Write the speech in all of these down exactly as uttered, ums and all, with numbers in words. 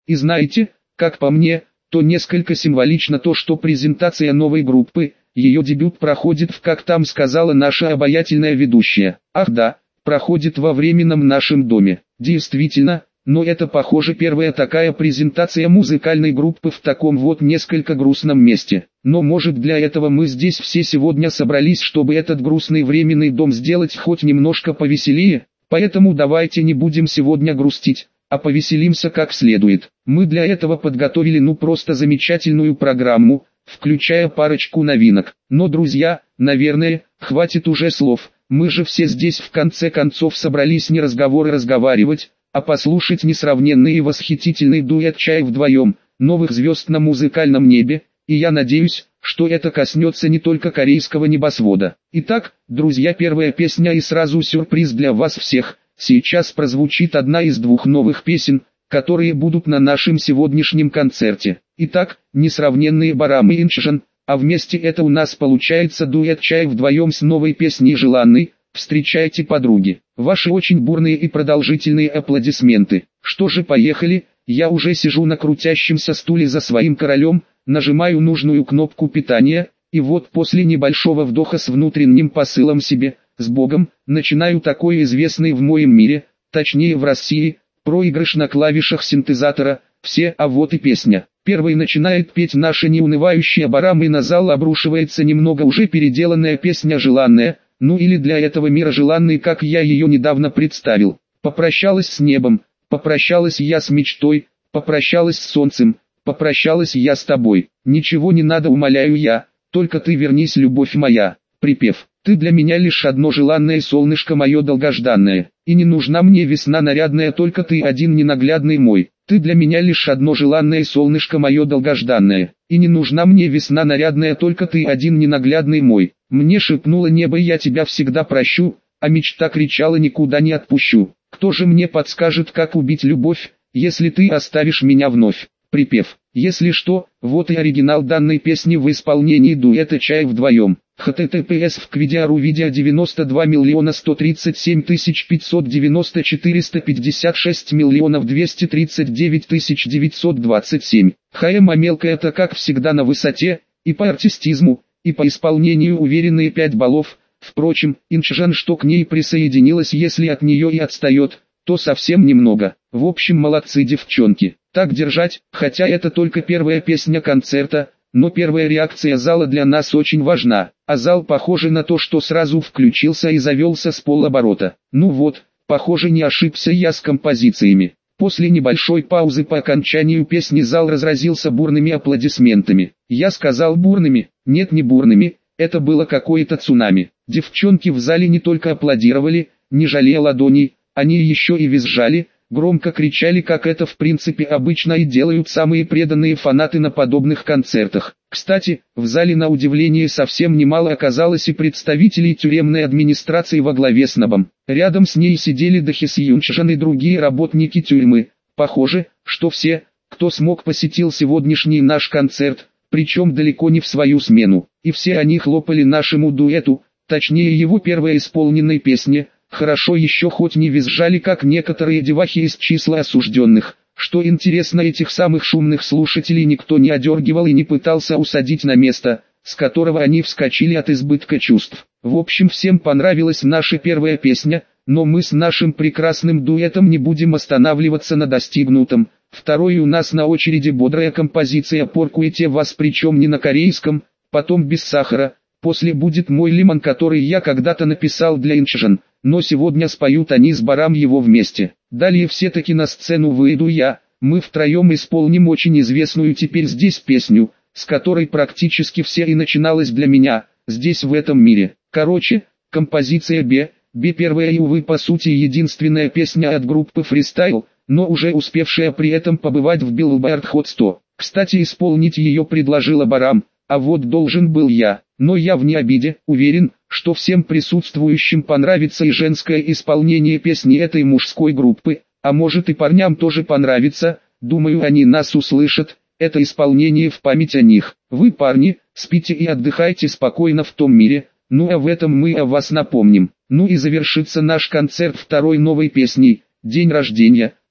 И знаете, как по мне, то несколько символично то, что презентация новой группы, ее дебют проходит в, как там сказала наша обаятельная ведущая. Ах да, проходит во временном нашем доме. Действительно, но это похоже первая такая презентация музыкальной группы в таком вот несколько грустном месте. Но может для этого мы здесь все сегодня собрались, чтобы этот грустный временный дом сделать хоть немножко повеселее? Поэтому давайте не будем сегодня грустить, а повеселимся как следует. Мы для этого подготовили ну просто замечательную программу, включая парочку новинок. Но, друзья, наверное, хватит уже слов. Мы же все здесь в конце концов собрались не разговоры разговаривать, а послушать несравненный и восхитительный дуэт «Чай вдвоем», новых звезд на музыкальном небе, и я надеюсь, что это коснется не только корейского небосвода. Итак, друзья, первая песня и сразу сюрприз для вас всех. Сейчас прозвучит одна из двух новых песен, которые будут на нашем сегодняшнем концерте. Итак, несравненные Барам и Инчжан, а вместе это у нас получается дуэт «Чай вдвоем» с новой песней «Желанный». Встречайте, подруги, ваши очень бурные и продолжительные аплодисменты. Что же, поехали, я уже сижу на крутящемся стуле за своим королем, нажимаю нужную кнопку питания, и вот после небольшого вдоха с внутренним посылом себе, с Богом, начинаю такой известный в моем мире, точнее в России, проигрыш на клавишах синтезатора, все, а вот и песня. Первой начинает петь наша неунывающая Барам, и на зал обрушивается немного уже переделанная песня «Желанная», ну или для этого мира желанный, как я ее недавно представил. Попрощалась с небом, попрощалась я с мечтой, попрощалась с солнцем, попрощалась я с тобой. Ничего не надо, умоляю я, только ты вернись, любовь моя. Припев. Ты для меня лишь одно желанное солнышко мое долгожданное, и не нужна мне весна нарядная, только ты один ненаглядный мой. Ты для меня лишь одно желанное солнышко мое долгожданное, и не нужна мне весна нарядная, только ты один ненаглядный мой. Мне шепнуло небо, я тебя всегда прощу, а мечта кричала, никуда не отпущу. Кто же мне подскажет, как убить любовь, если ты оставишь меня вновь? Припев. Если что, вот и оригинал данной песни в исполнении дуэта «Чай вдвоем». эйч ти ти пи эс в квидиару видео девяносто два миллиона сто тридцать семь тысяч пятьсот девяносто четыреста пятьдесят шесть миллионов двести тридцать девять тысяч девятьсот двадцать семь. ХМ Амелка это как всегда на высоте, и по артистизму, и по исполнению уверенные пять баллов. Впрочем, Инчжан, что к ней присоединилась, если от нее и отстает, то совсем немного. В общем, молодцы девчонки. Так держать, хотя это только первая песня концерта, но первая реакция зала для нас очень важна, а зал похоже на то, что сразу включился и завелся с полоборота. Ну вот, похоже, не ошибся я с композициями. После небольшой паузы по окончанию песни зал разразился бурными аплодисментами. Я сказал бурными, нет, не бурными, это было какое-то цунами. Девчонки в зале не только аплодировали, не жалея ладоней, они еще и визжали, громко кричали, как это в принципе обычно и делают самые преданные фанаты на подобных концертах. Кстати, в зале на удивление совсем немало оказалось и представителей тюремной администрации во главе с Набом. Рядом с ней сидели Дахи Сьюнчжан и другие работники тюрьмы. Похоже, что все, кто смог, посетил сегодняшний наш концерт, причем далеко не в свою смену. И все они хлопали нашему дуэту, точнее его первой исполненной песне. Хорошо еще хоть не визжали, как некоторые девахи из числа осужденных. Что интересно, этих самых шумных слушателей никто не одергивал и не пытался усадить на место, с которого они вскочили от избытка чувств. В общем, всем понравилась наша первая песня, но мы с нашим прекрасным дуэтом не будем останавливаться на достигнутом. Второй у нас на очереди бодрая композиция «Поркуете вас», причем не на корейском, потом без сахара. После будет «Мой лимон», который я когда-то написал для Инчжан, но сегодня споют они с Барам его вместе. Далее все-таки на сцену выйду я, мы втроем исполним очень известную теперь здесь песню, с которой практически все и начиналось для меня, здесь в этом мире. Короче, композиция «Бе», «Бе» первая и, увы, по сути единственная песня от группы Freestyle, но уже успевшая при этом побывать в Billboard Hot сто. Кстати, исполнить ее предложила Барам, а вот должен был я. Но я в необиде, уверен, что всем присутствующим понравится и женское исполнение песни этой мужской группы, а может и парням тоже понравится, думаю, они нас услышат, это исполнение в память о них. Вы, парни, спите и отдыхайте спокойно в том мире, ну а в этом мы о вас напомним. Ну и завершится наш концерт второй новой песней, «День рождения»,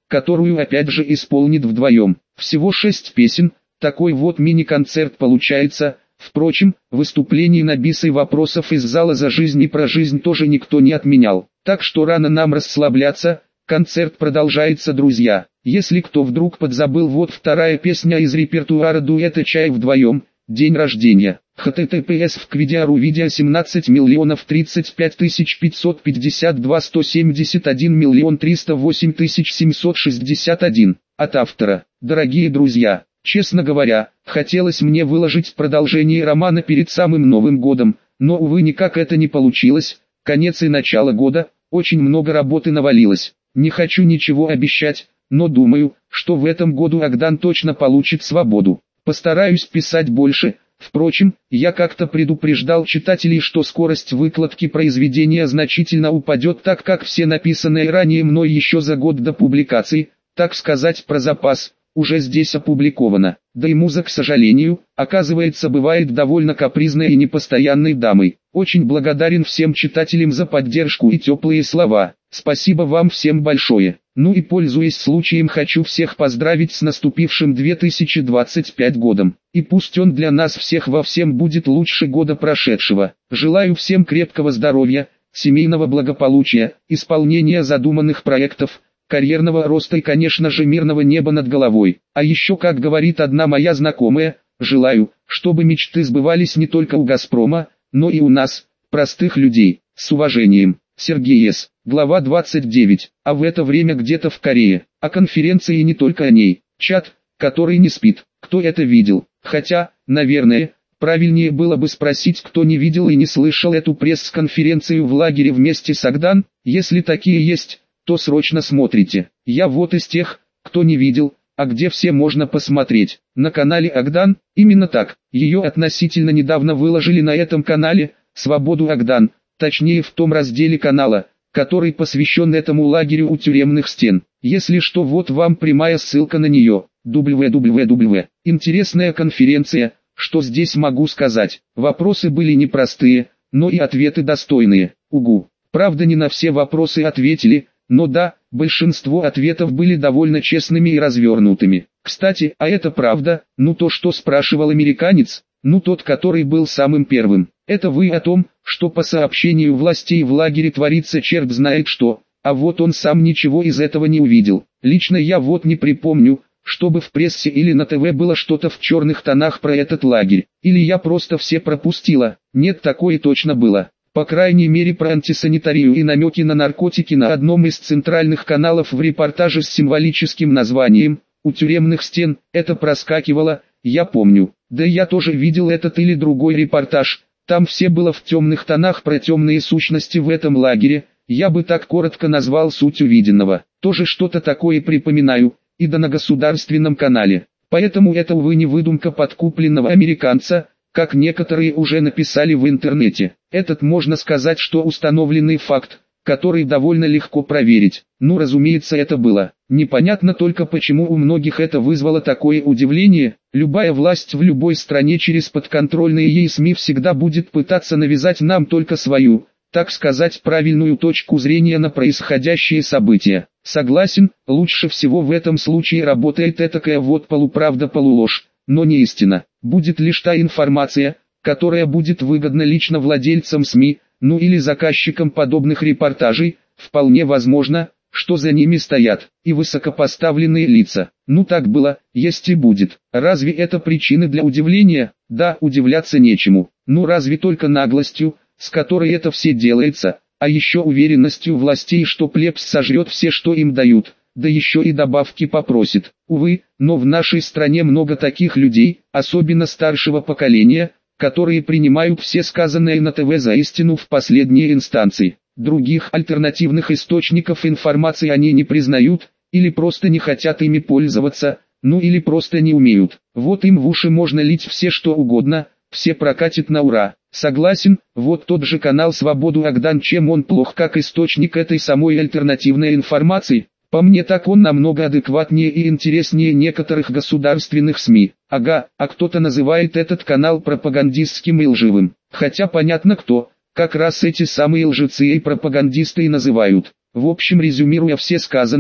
которую опять же исполнит вдвоем. Всего шесть песен, такой вот мини-концерт получается. Впрочем, выступлений на бис и вопросов из зала за жизнь и про жизнь тоже никто не отменял. Так что рано нам расслабляться, концерт продолжается, друзья. Если кто вдруг подзабыл, вот вторая песня из репертуара дуэта «Чай вдвоем», «День рождения». https в видео видео семнадцать миллионов тридцать пять тысяч пятьсот пятьдесят два сто семьдесят один миллион триста восемь тысяч семьсот шестьдесят один. От автора. Дорогие друзья, честно говоря, хотелось мне выложить продолжение романа перед самым Новым годом, но увы никак это не получилось. Конец и начало года, очень много работы навалилось. Не хочу ничего обещать, но думаю, что в этом году Агдан точно получит свободу. Постараюсь писать больше. Впрочем, я как-то предупреждал читателей, что скорость выкладки произведения значительно упадет, так как все написанное ранее мной еще за год до публикации, так сказать, про запас, уже здесь опубликовано. Да и муза, к сожалению, оказывается, бывает довольно капризной и непостоянной дамой. Очень благодарен всем читателям за поддержку и теплые слова. Спасибо вам всем большое. Ну и пользуясь случаем, хочу всех поздравить с наступившим две тысячи двадцать пятым годом. И пусть он для нас всех во всем будет лучше года прошедшего. Желаю всем крепкого здоровья, семейного благополучия, исполнения задуманных проектов, карьерного роста и, конечно же, мирного неба над головой. А еще, как говорит одна моя знакомая, желаю, чтобы мечты сбывались не только у «Газпрома», но и у нас, простых людей. С уважением, Сергей С. Глава двадцать девять. А в это время где-то в Корее, о конференции и не только о ней, чат, который не спит. Кто это видел? Хотя, наверное, правильнее было бы спросить, кто не видел и не слышал эту пресс-конференцию в лагере вместе с Агдан. Если такие есть, то срочно смотрите. Я вот из тех, кто не видел. А где все можно посмотреть? На канале Агдан. Именно так. Ее относительно недавно выложили на этом канале, «Свободу Агдан», точнее в том разделе канала, который посвящен этому лагерю у тюремных стен. Если что, вот вам прямая ссылка на нее. дабл ю дабл ю дабл ю. Интересная конференция, что здесь могу сказать. Вопросы были непростые, но и ответы достойные. Угу. Правда, не на все вопросы ответили, но да, большинство ответов были довольно честными и развернутыми. Кстати, а это правда? Ну то, что спрашивал американец, ну тот, который был самым первым. Это вы о том, что по сообщению властей в лагере творится черт знает что, а вот он сам ничего из этого не увидел. Лично я вот не припомню, чтобы в прессе или на ТВ было что-то в черных тонах про этот лагерь. Или я просто все пропустила. Нет, такое точно было. По крайней мере, про антисанитарию и намеки на наркотики на одном из центральных каналов в репортаже с символическим названием «У тюремных стен» это проскакивало, я помню. Да я тоже видел этот или другой репортаж. Там все было в темных тонах про темные сущности в этом лагере. Я бы так коротко назвал суть увиденного. Тоже что-то такое припоминаю, и да на государственном канале. Поэтому это, увы, не выдумка подкупленного американца, как некоторые уже написали в интернете. Этот, можно сказать, что установленный факт, который довольно легко проверить. Ну, разумеется, это было. Непонятно только, почему у многих это вызвало такое удивление. Любая власть в любой стране через подконтрольные ей СМИ всегда будет пытаться навязать нам только свою, так сказать, правильную точку зрения на происходящие события. Согласен, лучше всего в этом случае работает этакая вот полуправда-полуложь, но не истина. Будет лишь та информация, которая будет выгодна лично владельцам СМИ, ну или заказчикам подобных репортажей. Вполне возможно, что за ними стоят и высокопоставленные лица. Ну так было, есть и будет. Разве это причины для удивления? Да, удивляться нечему. Ну разве только наглостью, с которой это все делается, а еще уверенностью властей, что плебс сожрет все, что им дают, да еще и добавки попросит. Увы, но в нашей стране много таких людей, особенно старшего поколения, которые принимают все сказанное на ТВ за истину в последней инстанции. Других альтернативных источников информации они не признают, или просто не хотят ими пользоваться, ну или просто не умеют. Вот им в уши можно лить все что угодно, все прокатит на ура. Согласен, вот тот же канал «Свободу Агдан», чем он плох как источник этой самой альтернативной информации? По мне так он намного адекватнее и интереснее некоторых государственных СМИ. Ага, а кто-то называет этот канал пропагандистским и лживым. Хотя понятно кто, как раз эти самые лжецы и пропагандисты и называют. В общем, резюмируя все сказанное,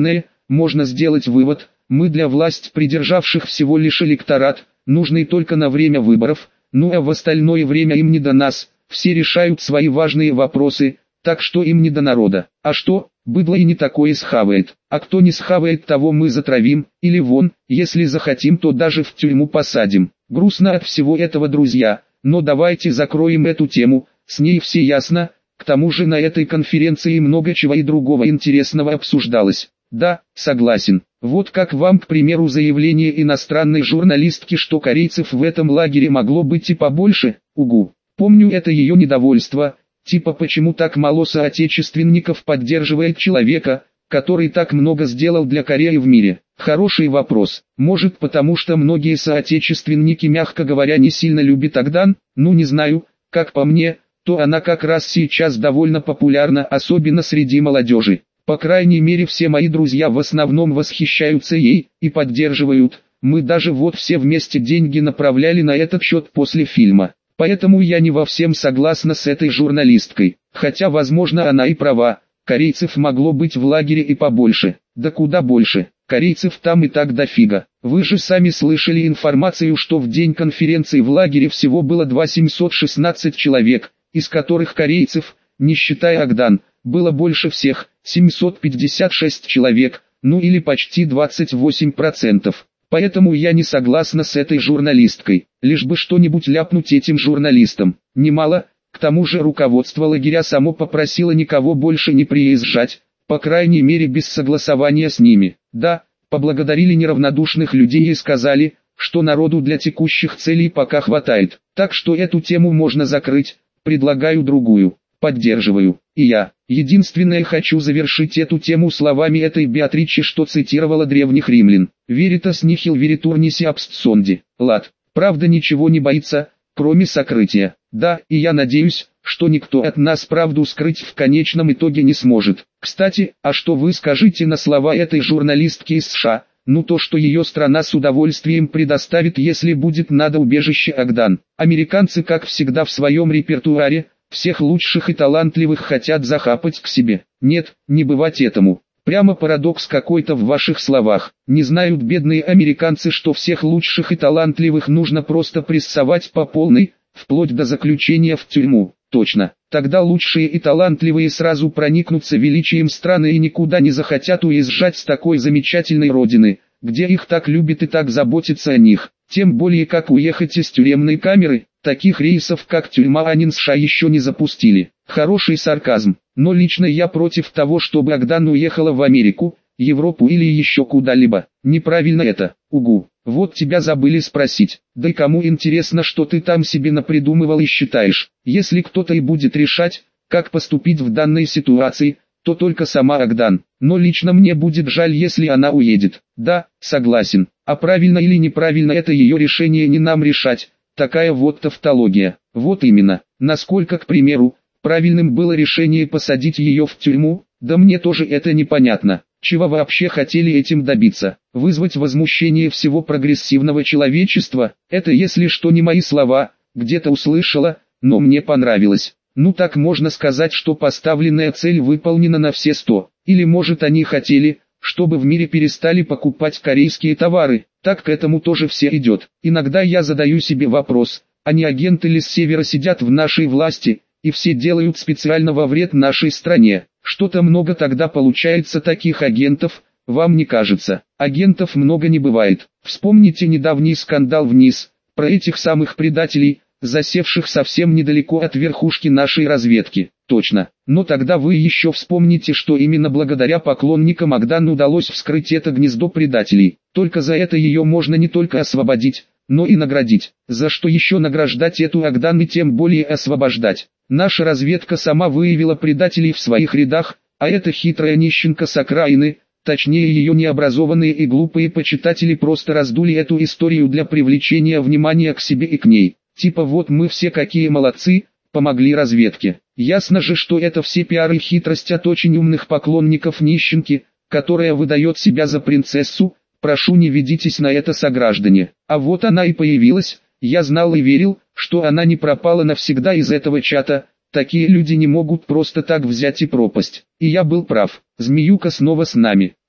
можно сделать вывод, мы для власть придержавших всего лишь электорат, нужный только на время выборов, ну а в остальное время им не до нас, все решают свои важные вопросы, так что им не до народа. А что, быдло и не такое схавает, а кто не схавает, того мы затравим, или вон, если захотим, то даже в тюрьму посадим. Грустно от всего этого, друзья, но давайте закроем эту тему, с ней все ясно, к тому же на этой конференции много чего и другого интересного обсуждалось. Да, согласен. Вот как вам, к примеру, заявление иностранной журналистки, что корейцев в этом лагере могло быть и побольше, угу. Помню это ее недовольство, типа почему так мало соотечественников поддерживает человека, который так много сделал для Кореи в мире. Хороший вопрос. Может, потому что многие соотечественники, мягко говоря, не сильно любят Агдан? Ну не знаю, как по мне, то она как раз сейчас довольно популярна, особенно среди молодежи. По крайней мере, все мои друзья в основном восхищаются ей и поддерживают. Мы даже вот все вместе деньги направляли на этот счет после фильма. Поэтому я не во всем согласна с этой журналисткой. Хотя, возможно, она и права. Корейцев могло быть в лагере и побольше. Да куда больше. Корейцев там и так дофига. Вы же сами слышали информацию, что в день конференции в лагере всего было два тысячи семьсот шестнадцать человек, из которых корейцев, не считая Агдан, было больше всех, семьсот пятьдесят шесть человек, ну или почти двадцать восемь процентов. Поэтому я не согласна с этой журналисткой, лишь бы что-нибудь ляпнуть этим журналистам. Немало, к тому же руководство лагеря само попросило никого больше не приезжать, по крайней мере без согласования с ними. Да, поблагодарили неравнодушных людей и сказали, что народу для текущих целей пока хватает. Так что эту тему можно закрыть, предлагаю другую. Поддерживаю. И я. Единственное, хочу завершить эту тему словами этой Беатричи, что цитировала древних римлян. «Veritas nihil veritur nisi abscondi». Лад. Правда ничего не боится, кроме сокрытия. Да, и я надеюсь, что никто от нас правду скрыть в конечном итоге не сможет. Кстати, а что вы скажете на слова этой журналистки из США? Ну то, что ее страна с удовольствием предоставит, если будет надо, убежище Агдан. Американцы, как всегда, в своем репертуаре всех лучших и талантливых хотят захапать к себе. Нет, не бывать этому. Прямо парадокс какой-то в ваших словах. Не знают бедные американцы, что всех лучших и талантливых нужно просто прессовать по полной, вплоть до заключения в тюрьму. Точно. Тогда лучшие и талантливые сразу проникнутся величием страны и никуда не захотят уезжать с такой замечательной родины, где их так любят и так заботятся о них. Тем более, как уехать из тюремной камеры, таких рейсов как тюрьма Анин США еще не запустили. Хороший сарказм, но лично я против того, чтобы Агдан уехала в Америку, Европу или еще куда-либо. Неправильно это, угу. Вот тебя забыли спросить. Да и кому интересно, что ты там себе напридумывал и считаешь. Если кто-то и будет решать, как поступить в данной ситуации, то только сама Агдан. Но лично мне будет жаль, если она уедет. Да, согласен. А правильно или неправильно, это ее решение, не нам решать. Такая вот тавтология. Вот именно. Насколько, к примеру, правильным было решение посадить ее в тюрьму, да мне тоже это непонятно. Чего вообще хотели этим добиться? Вызвать возмущение всего прогрессивного человечества? Это, если что, не мои слова, где-то услышала, но мне понравилось. Ну так можно сказать, что поставленная цель выполнена на все сто. Или может они хотели, чтобы в мире перестали покупать корейские товары. Так к этому тоже все идет. Иногда я задаю себе вопрос, а не агенты ли с севера сидят в нашей власти, и все делают специально во вред нашей стране. Что-то много тогда получается таких агентов, вам не кажется? Агентов много не бывает. Вспомните недавний скандал в НИС, про этих самых предателей, засевших совсем недалеко от верхушки нашей разведки. Точно. Но тогда вы еще вспомните, что именно благодаря поклонникам Агдан удалось вскрыть это гнездо предателей. Только за это ее можно не только освободить, но и наградить. За что еще награждать эту Агдан и тем более освобождать? Наша разведка сама выявила предателей в своих рядах, а эта хитрая нищенка с окраины, точнее ее необразованные и глупые почитатели, просто раздули эту историю для привлечения внимания к себе и к ней. Типа вот мы все какие молодцы, помогли разведке. Ясно же, что это все пиар и хитрость от очень умных поклонников нищенки, которая выдает себя за принцессу. Прошу, не ведитесь на это, сограждане. А вот она и появилась. Я знал и верил, что она не пропала навсегда из этого чата. Такие люди не могут просто так взять и пропасть. И я был прав. Змеюка снова с нами. Ура!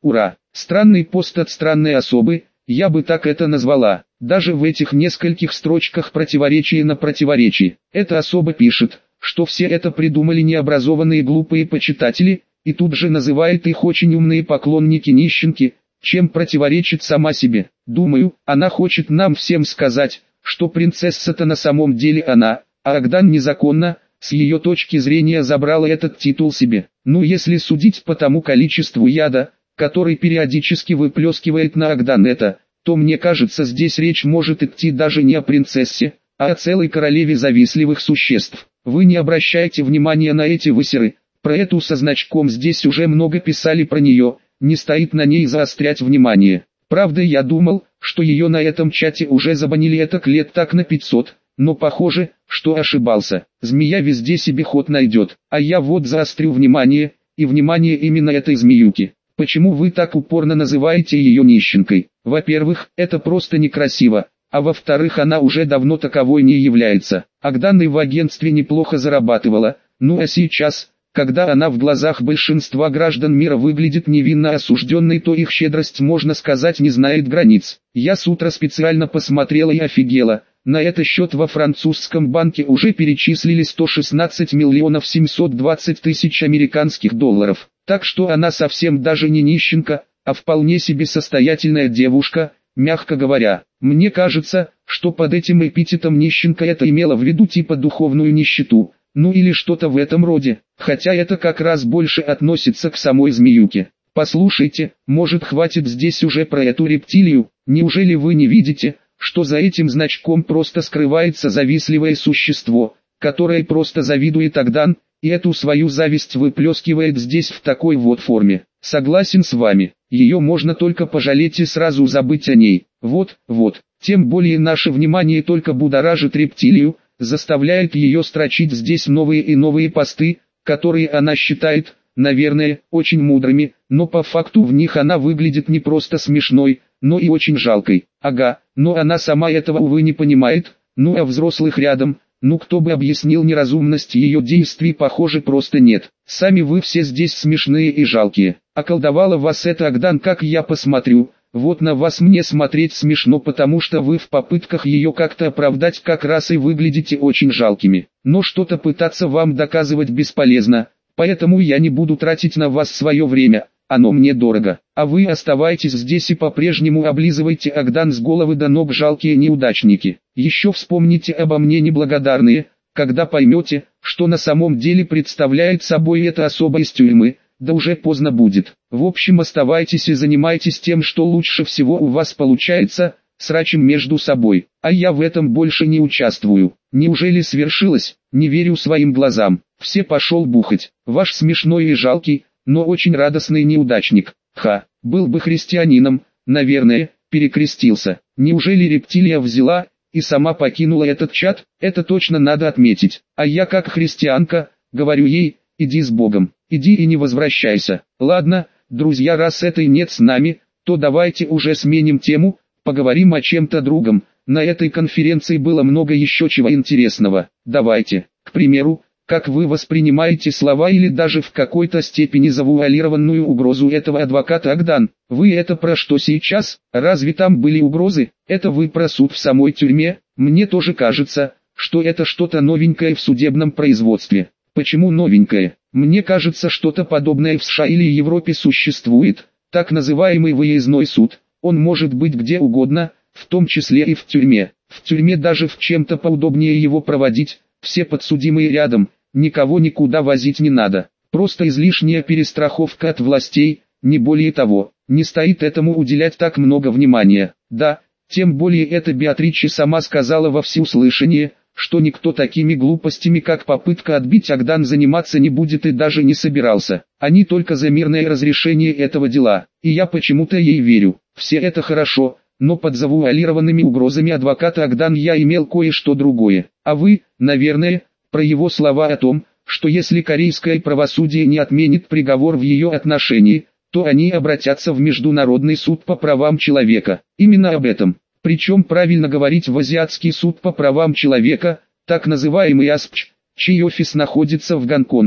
Странный пост от странной особы, я бы так это назвала. Даже в этих нескольких строчках противоречие на противоречие. Эта особа пишет, что все это придумали необразованные глупые почитатели, и тут же называет их очень умные поклонники-нищенки, чем противоречит сама себе. Думаю, она хочет нам всем сказать, что принцесса-то на самом деле она, а Агдан незаконно, с ее точки зрения забрала этот титул себе. Ну если судить по тому количеству яда, который периодически выплескивает на Агданета, то мне кажется здесь речь может идти даже не о принцессе, а о целой королеве завистливых существ. Вы не обращайте внимания на эти высеры, про эту со значком здесь уже много писали про нее, не стоит на ней заострять внимание. Правда я думал, что ее на этом чате уже забанили этак лет так на пятьсот, но похоже, что ошибался. Змея везде себе ход найдет, а я вот заострю внимание, и внимание именно этой змеюки. Почему вы так упорно называете ее нищенкой? Во-первых, это просто некрасиво, а во-вторых она уже давно таковой не является. Агдан и в агентстве неплохо зарабатывала, ну а сейчас, когда она в глазах большинства граждан мира выглядит невинно осужденной, то их щедрость, можно сказать, не знает границ. Я с утра специально посмотрела и офигела. На этот счет во французском банке уже перечислили сто шестнадцать миллионов семьсот двадцать тысяч американских долларов. Так что она совсем даже не нищенка, а вполне себе состоятельная девушка, мягко говоря. Мне кажется, что под этим эпитетом нищенка это имела в виду типа духовную нищету, ну или что-то в этом роде, хотя это как раз больше относится к самой змеюке. Послушайте, может хватит здесь уже про эту рептилию, неужели вы не видите, что за этим значком просто скрывается завистливое существо, которое просто завидует Агдан, и эту свою зависть выплескивает здесь в такой вот форме. Согласен с вами, ее можно только пожалеть и сразу забыть о ней. Вот, вот, тем более наше внимание только будоражит рептилию, заставляет ее строчить здесь новые и новые посты, которые она считает, наверное, очень мудрыми, но по факту в них она выглядит не просто смешной, но и очень жалкой. Ага, но она сама этого, увы, не понимает, ну а взрослых рядом, ну кто бы объяснил неразумность ее действий, похоже, просто нет. Сами вы все здесь смешные и жалкие. Околдовала вас эта Агдан, как я посмотрю, вот на вас мне смотреть смешно, потому что вы в попытках ее как-то оправдать как раз и выглядите очень жалкими. Но что-то пытаться вам доказывать бесполезно, поэтому я не буду тратить на вас свое время. Оно мне дорого, а вы оставайтесь здесь и по-прежнему облизывайте Агдан с головы до ног, жалкие неудачники. Еще вспомните обо мне, неблагодарные, когда поймете, что на самом деле представляет собой эта особа из тюрьмы, да уже поздно будет. В общем, оставайтесь и занимайтесь тем, что лучше всего у вас получается, срачем между собой, а я в этом больше не участвую. Неужели свершилось? Не верю своим глазам. Все пошел бухать. Ваш смешной и жалкий, но очень радостный неудачник. Ха, был бы христианином, наверное, перекрестился. Неужели рептилия взяла и сама покинула этот чат? Это точно надо отметить. А я как христианка, говорю ей, иди с Богом, иди и не возвращайся. Ладно, друзья, раз этой нет с нами, то давайте уже сменим тему, поговорим о чем-то другом. На этой конференции было много еще чего интересного. Давайте, к примеру, как вы воспринимаете слова или даже в какой-то степени завуалированную угрозу этого адвоката Агдан? Вы это про что сейчас? Разве там были угрозы? Это вы про суд в самой тюрьме? Мне тоже кажется, что это что-то новенькое в судебном производстве. Почему новенькое? Мне кажется, что-то подобное в США или Европе существует. Так называемый выездной суд. Он может быть где угодно, в том числе и в тюрьме. В тюрьме даже в чем-то поудобнее его проводить. Все подсудимые рядом, никого никуда возить не надо. Просто излишняя перестраховка от властей, не более того. Не стоит этому уделять так много внимания. Да, тем более это Беатриче сама сказала во всеуслышание, что никто такими глупостями, как попытка отбить Агдан, заниматься не будет и даже не собирался. Они только за мирное разрешение этого дела. И я почему-то ей верю. Все это хорошо. Но под завуалированными угрозами адвоката Агдан я имел кое-что другое. А вы, наверное, про его слова о том, что если корейское правосудие не отменит приговор в ее отношении, то они обратятся в Международный суд по правам человека. Именно об этом. Причем правильно говорить в Азиатский суд по правам человека, так называемый АСПЧ, чей офис находится в Гонконге.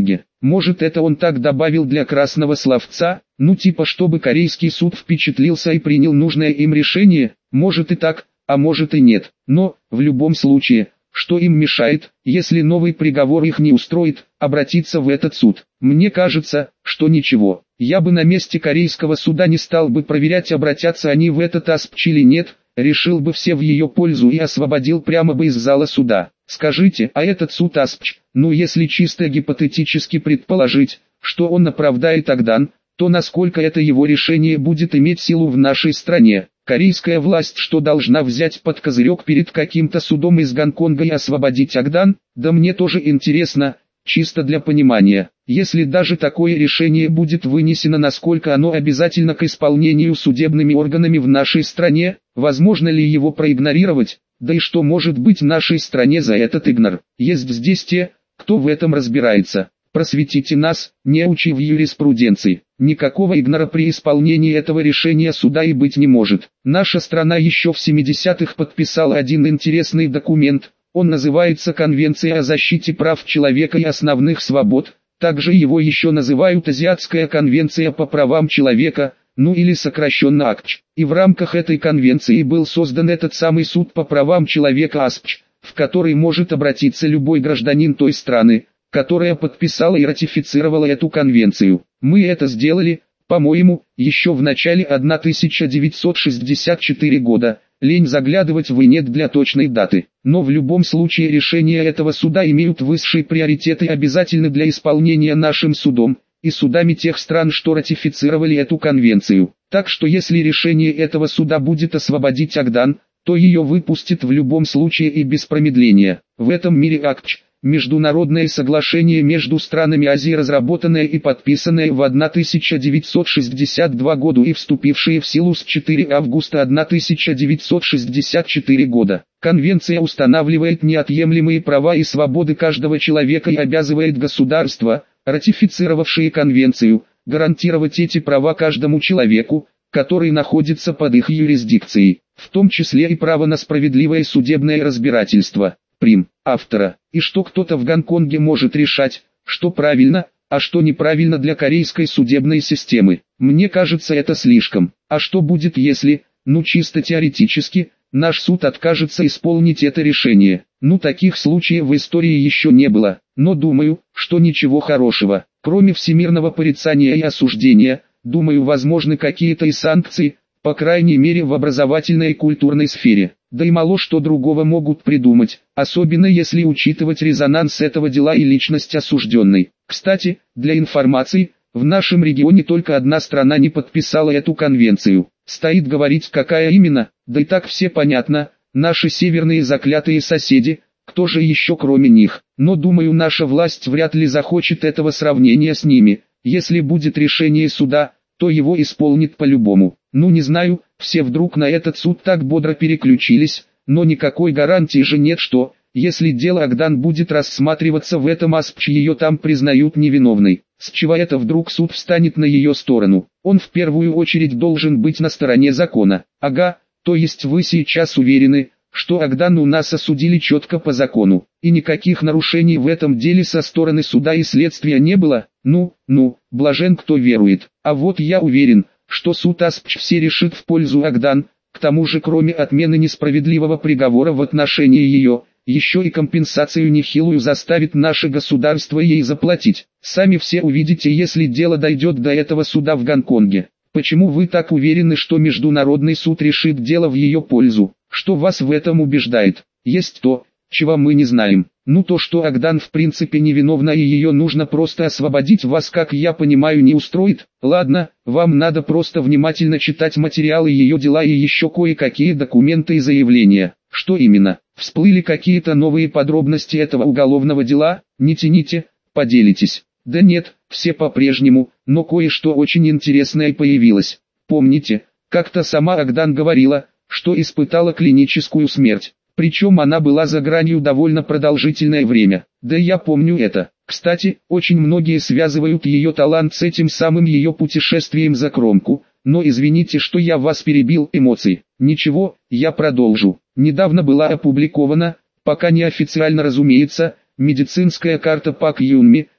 Может, это он так добавил для красного словца, ну типа чтобы корейский суд впечатлился и принял нужное им решение, может и так, а может и нет. Но, в любом случае, что им мешает, если новый приговор их не устроит, обратиться в этот суд? Мне кажется, что ничего. Я бы на месте корейского суда не стал бы проверять, обратятся они в этот АСПЧ или нет, решил бы все в ее пользу и освободил прямо бы из зала суда. Скажите, а этот суд АСПЧ, ну если чисто гипотетически предположить, что он оправдает Агдан, то насколько это его решение будет иметь силу в нашей стране? Корейская власть что должна взять под козырек перед каким-то судом из Гонконга и освободить Агдан? Да мне тоже интересно, чисто для понимания. Если даже такое решение будет вынесено, насколько оно обязательно к исполнению судебными органами в нашей стране, возможно ли его проигнорировать? Да и что может быть в нашей стране за этот игнор? Есть здесь те, кто в этом разбирается. Просветите нас, неучи в юриспруденции. Никакого игнора при исполнении этого решения суда и быть не может. Наша страна еще в семидесятых подписала один интересный документ. Он называется «Конвенция о защите прав человека и основных свобод». Также его еще называют «Азиатская конвенция по правам человека», ну или сокращенно АКЧ. И в рамках этой конвенции был создан этот самый суд по правам человека АСПЧ, в который может обратиться любой гражданин той страны, которая подписала и ратифицировала эту конвенцию. Мы это сделали, по-моему, еще в начале тысяча девятьсот шестьдесят четвёртого года. Лень заглядывать в инет для точной даты. Но в любом случае решения этого суда имеют высший приоритет и обязательны для исполнения нашим судом и судами тех стран, что ратифицировали эту конвенцию. Так что если решение этого суда будет освободить Агдан, то ее выпустят в любом случае и без промедления. В этом мире АКЧ – международное соглашение между странами Азии, разработанное и подписанное в тысяча девятьсот шестьдесят втором году и вступившее в силу с четвёртого августа тысяча девятьсот шестьдесят четвёртого года. Конвенция устанавливает неотъемлемые права и свободы каждого человека и обязывает государства, ратифицировавшие конвенцию, гарантировать эти права каждому человеку, который находится под их юрисдикцией, в том числе и право на справедливое судебное разбирательство. Прим. Автора. И что кто-то в Гонконге может решать, что правильно, а что неправильно для корейской судебной системы. Мне кажется, это слишком. А что будет если, ну чисто теоретически, наш суд откажется исполнить это решение? Ну таких случаев в истории еще не было, но думаю, что ничего хорошего. Кроме всемирного порицания и осуждения, думаю, возможны какие-то и санкции, по крайней мере в образовательной и культурной сфере. Да и мало что другого могут придумать, особенно если учитывать резонанс этого дела и личность осужденной. Кстати, для информации, в нашем регионе только одна страна не подписала эту конвенцию. Стоит говорить, какая именно, да и так все понятно, наши северные заклятые соседи, кто же еще кроме них. Но думаю, наша власть вряд ли захочет этого сравнения с ними. Если будет решение суда, то его исполнит по-любому. Ну не знаю, все вдруг на этот суд так бодро переключились, но никакой гарантии же нет, что, если дело Агдан будет рассматриваться в этом АСПЧ, ее там признают невиновной. С чего это вдруг суд встанет на ее сторону? Он в первую очередь должен быть на стороне закона. Ага, то есть вы сейчас уверены, что Агдан у нас осудили четко по закону, и никаких нарушений в этом деле со стороны суда и следствия не было? Ну, ну, блажен кто верует. А вот я уверен, что суд АСПЧ все решит в пользу Агдан. К тому же, кроме отмены несправедливого приговора в отношении ее, еще и компенсацию нехилую заставит наше государство ей заплатить. Сами все увидите, если дело дойдет до этого суда в Гонконге. Почему вы так уверены, что Международный суд решит дело в ее пользу? Что вас в этом убеждает? Есть то, чего мы не знаем. Ну то, что Агдан в принципе невиновна и ее нужно просто освободить, вас, как я понимаю, не устроит. Ладно, вам надо просто внимательно читать материалы ее дела и еще кое-какие документы и заявления. Что именно? Всплыли какие-то новые подробности этого уголовного дела? Не тяните, поделитесь. Да нет, все по-прежнему, но кое-что очень интересное появилось. Помните, как-то сама Агдан говорила, что испытала клиническую смерть. Причем она была за гранью довольно продолжительное время. Да я помню это. Кстати, очень многие связывают ее талант с этим самым ее путешествием за кромку. Но извините, что я вас перебил, эмоции. Ничего, я продолжу. Недавно была опубликована, пока не официально разумеется, медицинская карта Пак Юнми,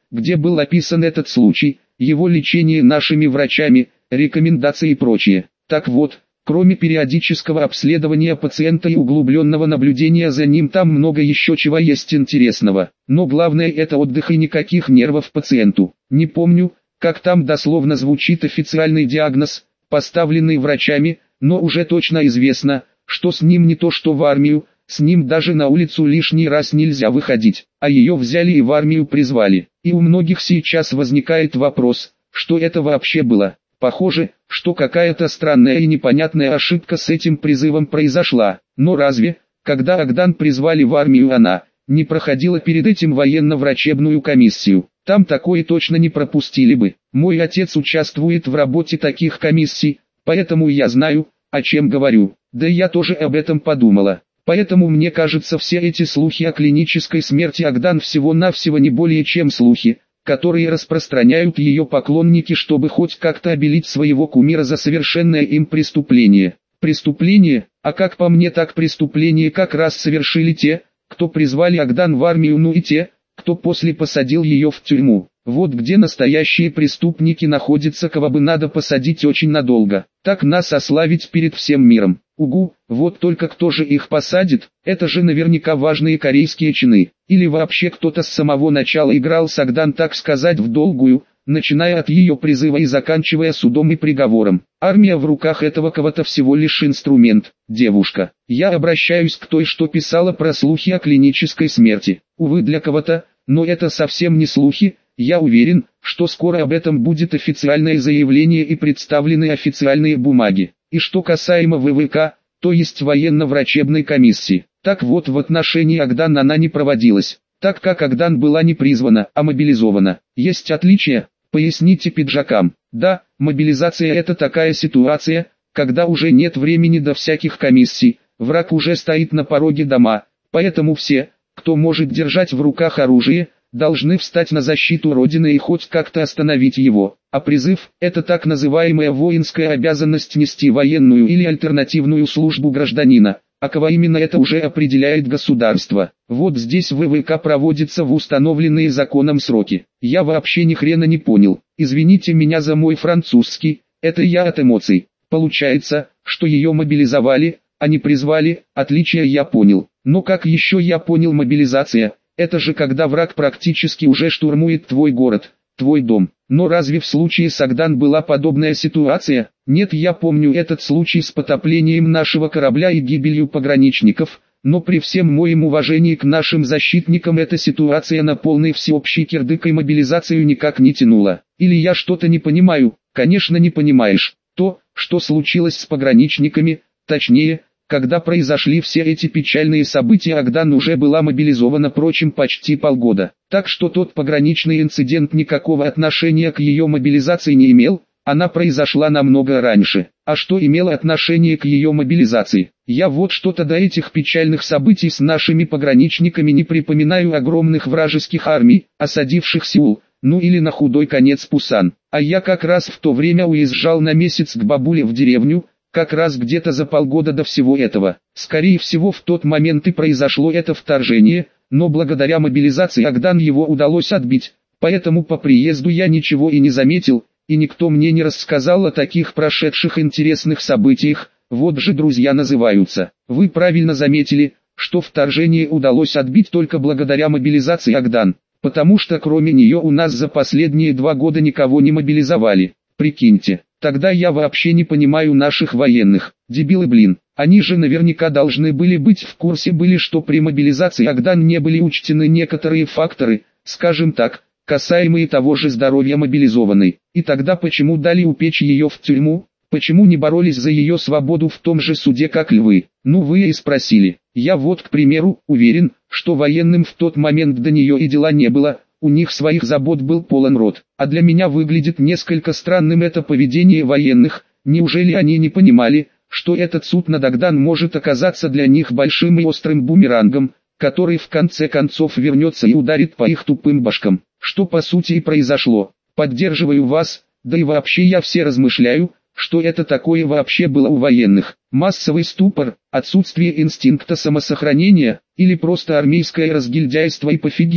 где был описан этот случай, его лечение нашими врачами, рекомендации и прочее. Так вот, кроме периодического обследования пациента и углубленного наблюдения за ним, там много еще чего есть интересного. Но главное, это отдых и никаких нервов пациенту. Не помню, как там дословно звучит официальный диагноз, поставленный врачами, но уже точно известно, что с ним не то что в армию, с ним даже на улицу лишний раз нельзя выходить. А ее взяли и в армию призвали. И у многих сейчас возникает вопрос, что это вообще было. Похоже, что какая-то странная и непонятная ошибка с этим призывом произошла. Но разве, когда Агдан призвали в армию, она не проходила перед этим военно-врачебную комиссию? Там такое точно не пропустили бы. Мой отец участвует в работе таких комиссий, поэтому я знаю, о чем говорю. Да и я тоже об этом подумала. Поэтому мне кажется, все эти слухи о клинической смерти Агдан всего-навсего не более чем слухи, которые распространяют ее поклонники, чтобы хоть как-то обелить своего кумира за совершенное им преступление. Преступление, а как по мне, так преступление как раз совершили те, кто призвали Агдан в армию, ну и те, кто после посадил ее в тюрьму. Вот где настоящие преступники находятся, кого бы надо посадить очень надолго. Так нас ославить перед всем миром. Угу, вот только кто же их посадит? Это же наверняка важные корейские чины. Или вообще кто-то с самого начала играл с Агдан, так сказать, в долгую, начиная от ее призыва и заканчивая судом и приговором. Армия в руках этого кого-то всего лишь инструмент. Девушка, я обращаюсь к той, что писала про слухи о клинической смерти. Увы, для кого-то, но это совсем не слухи. Я уверен, что скоро об этом будет официальное заявление и представлены официальные бумаги. И что касаемо ВВК, то есть военно-врачебной комиссии. Так вот, в отношении Агдан она не проводилась, так как Агдан была не призвана, а мобилизована. Есть отличия? Поясните пиджакам. Да, мобилизация — это такая ситуация, когда уже нет времени до всяких комиссий, враг уже стоит на пороге дома, поэтому все, кто может держать в руках оружие, должны встать на защиту Родины и хоть как-то остановить его. А призыв – это так называемая воинская обязанность нести военную или альтернативную службу гражданина, а кого именно это уже определяет государство. Вот здесь ВВК проводится в установленные законом сроки. Я вообще ни хрена не понял. Извините меня за мой французский, это я от эмоций. Получается, что ее мобилизовали, а не призвали, отличие я понял. Но как еще я понял мобилизация? Это же когда враг практически уже штурмует твой город, твой дом. Но разве в случае с Агдан была подобная ситуация? Нет, я помню этот случай с потоплением нашего корабля и гибелью пограничников, но при всем моем уважении к нашим защитникам эта ситуация на полный всеобщий кирдык и мобилизацию никак не тянула. Или я что-то не понимаю? Конечно, не понимаешь. То, что случилось с пограничниками, точнее, когда произошли все эти печальные события, Агдан уже была мобилизована, прочим, почти полгода. Так что тот пограничный инцидент никакого отношения к ее мобилизации не имел, она произошла намного раньше. А что имело отношение к ее мобилизации? Я вот что-то до этих печальных событий с нашими пограничниками не припоминаю огромных вражеских армий, осадивших Сеул, ну или на худой конец Пусан. А я как раз в то время уезжал на месяц к бабуле в деревню, как раз где-то за полгода до всего этого. Скорее всего, в тот момент и произошло это вторжение, но благодаря мобилизации Агдан его удалось отбить, поэтому по приезду я ничего и не заметил, и никто мне не рассказал о таких прошедших интересных событиях. Вот же друзья называются. Вы правильно заметили, что вторжение удалось отбить только благодаря мобилизации Агдан, потому что кроме нее у нас за последние два года никого не мобилизовали. Прикиньте. Тогда я вообще не понимаю наших военных. Дебилы, блин. Они же наверняка должны были быть в курсе были, что при мобилизации Агдан не были учтены некоторые факторы, скажем так, касаемые того же здоровья мобилизованной. И тогда почему дали упечь ее в тюрьму? Почему не боролись за ее свободу в том же суде, как львы? Ну вы и спросили. Я вот, к примеру, уверен, что военным в тот момент до нее и дела не было. У них своих забот был полон рот. А для меня выглядит несколько странным это поведение военных. Неужели они не понимали, что этот суд над Агдан может оказаться для них большим и острым бумерангом, который в конце концов вернется и ударит по их тупым башкам? Что по сути и произошло. Поддерживаю вас, да и вообще я все размышляю, что это такое вообще было у военных. Массовый ступор, отсутствие инстинкта самосохранения, или просто армейское разгильдяйство и пофигизм.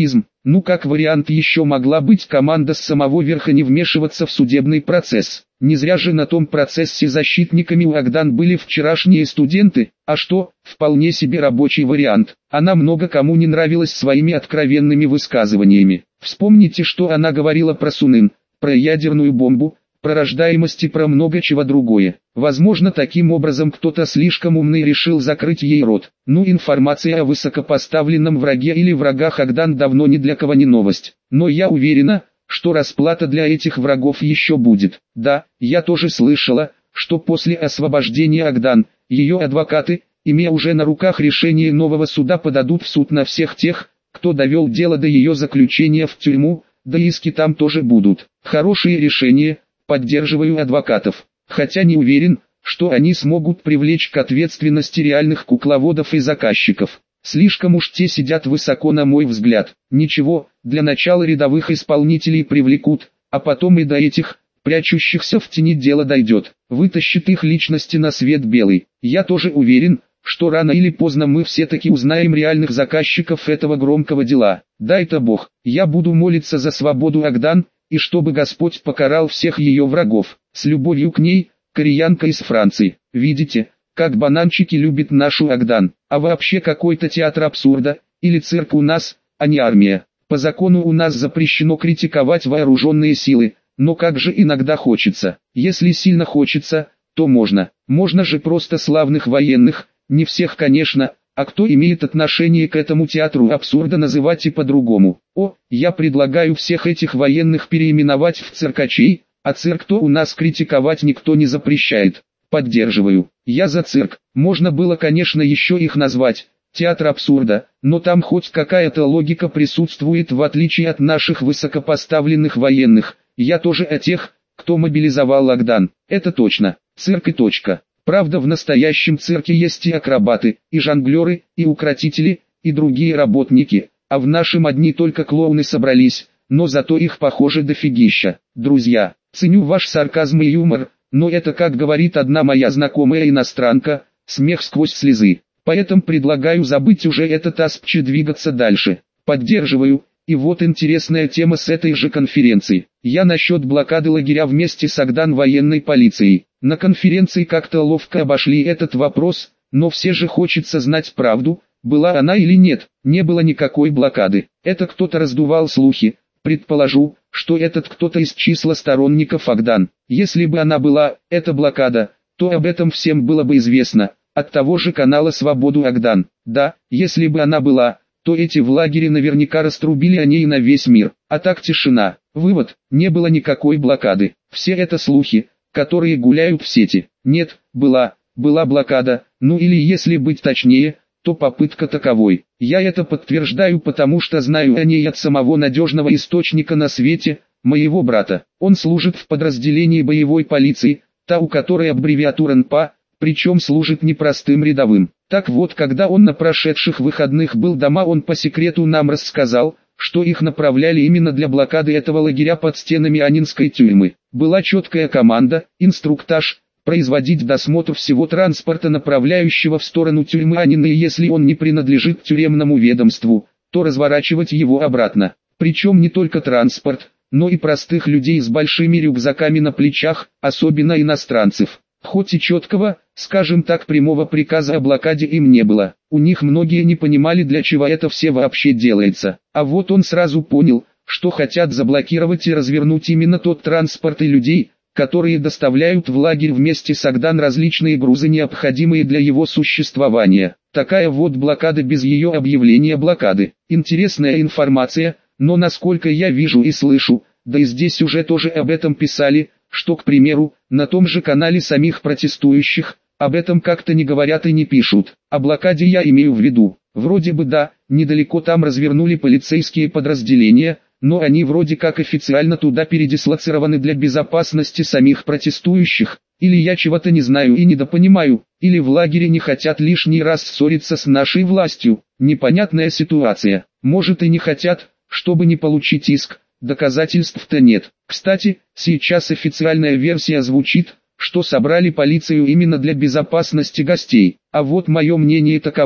Ну как вариант еще могла быть команда с самого верха не вмешиваться в судебный процесс. Не зря же на том процессе защитниками у Агдан были вчерашние студенты, а что, вполне себе рабочий вариант. Она много кому не нравилась своими откровенными высказываниями. Вспомните, что она говорила про Сунын, про ядерную бомбу, про рождаемость и про много чего другое. Возможно, таким образом кто-то слишком умный решил закрыть ей рот. Ну, информация о высокопоставленном враге или врагах Агдан давно ни для кого не новость. Но я уверена, что расплата для этих врагов еще будет. Да, я тоже слышала, что после освобождения Агдан, ее адвокаты, имея уже на руках решение нового суда, подадут в суд на всех тех, кто довел дело до ее заключения в тюрьму, да иски там тоже будут. Хорошие решения, поддерживаю адвокатов, хотя не уверен, что они смогут привлечь к ответственности реальных кукловодов и заказчиков. Слишком уж те сидят высоко, на мой взгляд. Ничего, для начала рядовых исполнителей привлекут, а потом и до этих, прячущихся в тени, дело дойдет. Вытащит их личности на свет белый. Я тоже уверен, что рано или поздно мы все-таки узнаем реальных заказчиков этого громкого дела. Дай-то Бог, я буду молиться за свободу Агдан, и чтобы Господь покарал всех ее врагов. С любовью к ней, кореянка из Франции. Видите, как бананчики любят нашу Агдан. А вообще какой-то театр абсурда, или цирк у нас, а не армия. По закону у нас запрещено критиковать вооруженные силы, но как же иногда хочется. Если сильно хочется, то можно. Можно же просто славных военных, не всех конечно, а кто имеет отношение к этому театру абсурда, называть и по-другому. О, я предлагаю всех этих военных переименовать в циркачей, а цирк-то у нас критиковать никто не запрещает. Поддерживаю. Я за цирк. Можно было, конечно, еще их назвать театр абсурда, но там хоть какая-то логика присутствует, в отличие от наших высокопоставленных военных. Я тоже о тех, кто мобилизовал Агдан. Это точно. Цирк и точка. Правда, в настоящем цирке есть и акробаты, и жонглеры, и укротители, и другие работники, а в нашем одни только клоуны собрались, но зато их, похоже, дофигища. Друзья, ценю ваш сарказм и юмор, но это, как говорит одна моя знакомая иностранка, смех сквозь слезы. Поэтому предлагаю забыть уже этот аспч и двигаться дальше. Поддерживаю. И вот интересная тема с этой же конференции. Я насчет блокады лагеря вместе с Агдан военной полицией. На конференции как-то ловко обошли этот вопрос, но все же хочется знать правду, была она или нет. Не было никакой блокады. Это кто-то раздувал слухи. Предположу, что этот кто-то из числа сторонников Агдан. Если бы она была, эта блокада, то об этом всем было бы известно. От того же канала «Свободу Агдан». Да, если бы она была, то эти в лагере наверняка раструбили о ней на весь мир. А так тишина. Вывод: не было никакой блокады. Все это слухи, которые гуляют в сети. Нет, была, была блокада, ну или если быть точнее, то попытка таковой. Я это подтверждаю, потому что знаю о ней от самого надежного источника на свете, моего брата. Он служит в подразделении боевой полиции, та у которой аббревиатура эн пэ а, причем служит не простым рядовым. Так вот, когда он на прошедших выходных был дома, он по секрету нам рассказал, что их направляли именно для блокады этого лагеря под стенами Аннинской тюрьмы. Была четкая команда, инструктаж, производить досмотр всего транспорта, направляющего в сторону тюрьмы Аннина, и если он не принадлежит тюремному ведомству, то разворачивать его обратно. Причем не только транспорт, но и простых людей с большими рюкзаками на плечах, особенно иностранцев. Хоть и четкого, скажем так, прямого приказа о блокаде им не было. У них многие не понимали, для чего это все вообще делается. А вот он сразу понял, что хотят заблокировать и развернуть именно тот транспорт и людей, которые доставляют в лагерь вместе с Агдан различные грузы, необходимые для его существования. Такая вот блокада без ее объявления блокады. Интересная информация, но насколько я вижу и слышу, да и здесь уже тоже об этом писали, что, к примеру, на том же канале самих протестующих, об этом как-то не говорят и не пишут. О блокаде я имею в виду. Вроде бы да, недалеко там развернули полицейские подразделения, но они вроде как официально туда передислоцированы для безопасности самих протестующих. Или я чего-то не знаю и недопонимаю, или в лагере не хотят лишний раз ссориться с нашей властью. Непонятная ситуация. Может и не хотят, чтобы не получить иск. Доказательств-то нет. Кстати, сейчас официальная версия звучит, что собрали полицию именно для безопасности гостей. А вот мое мнение таково,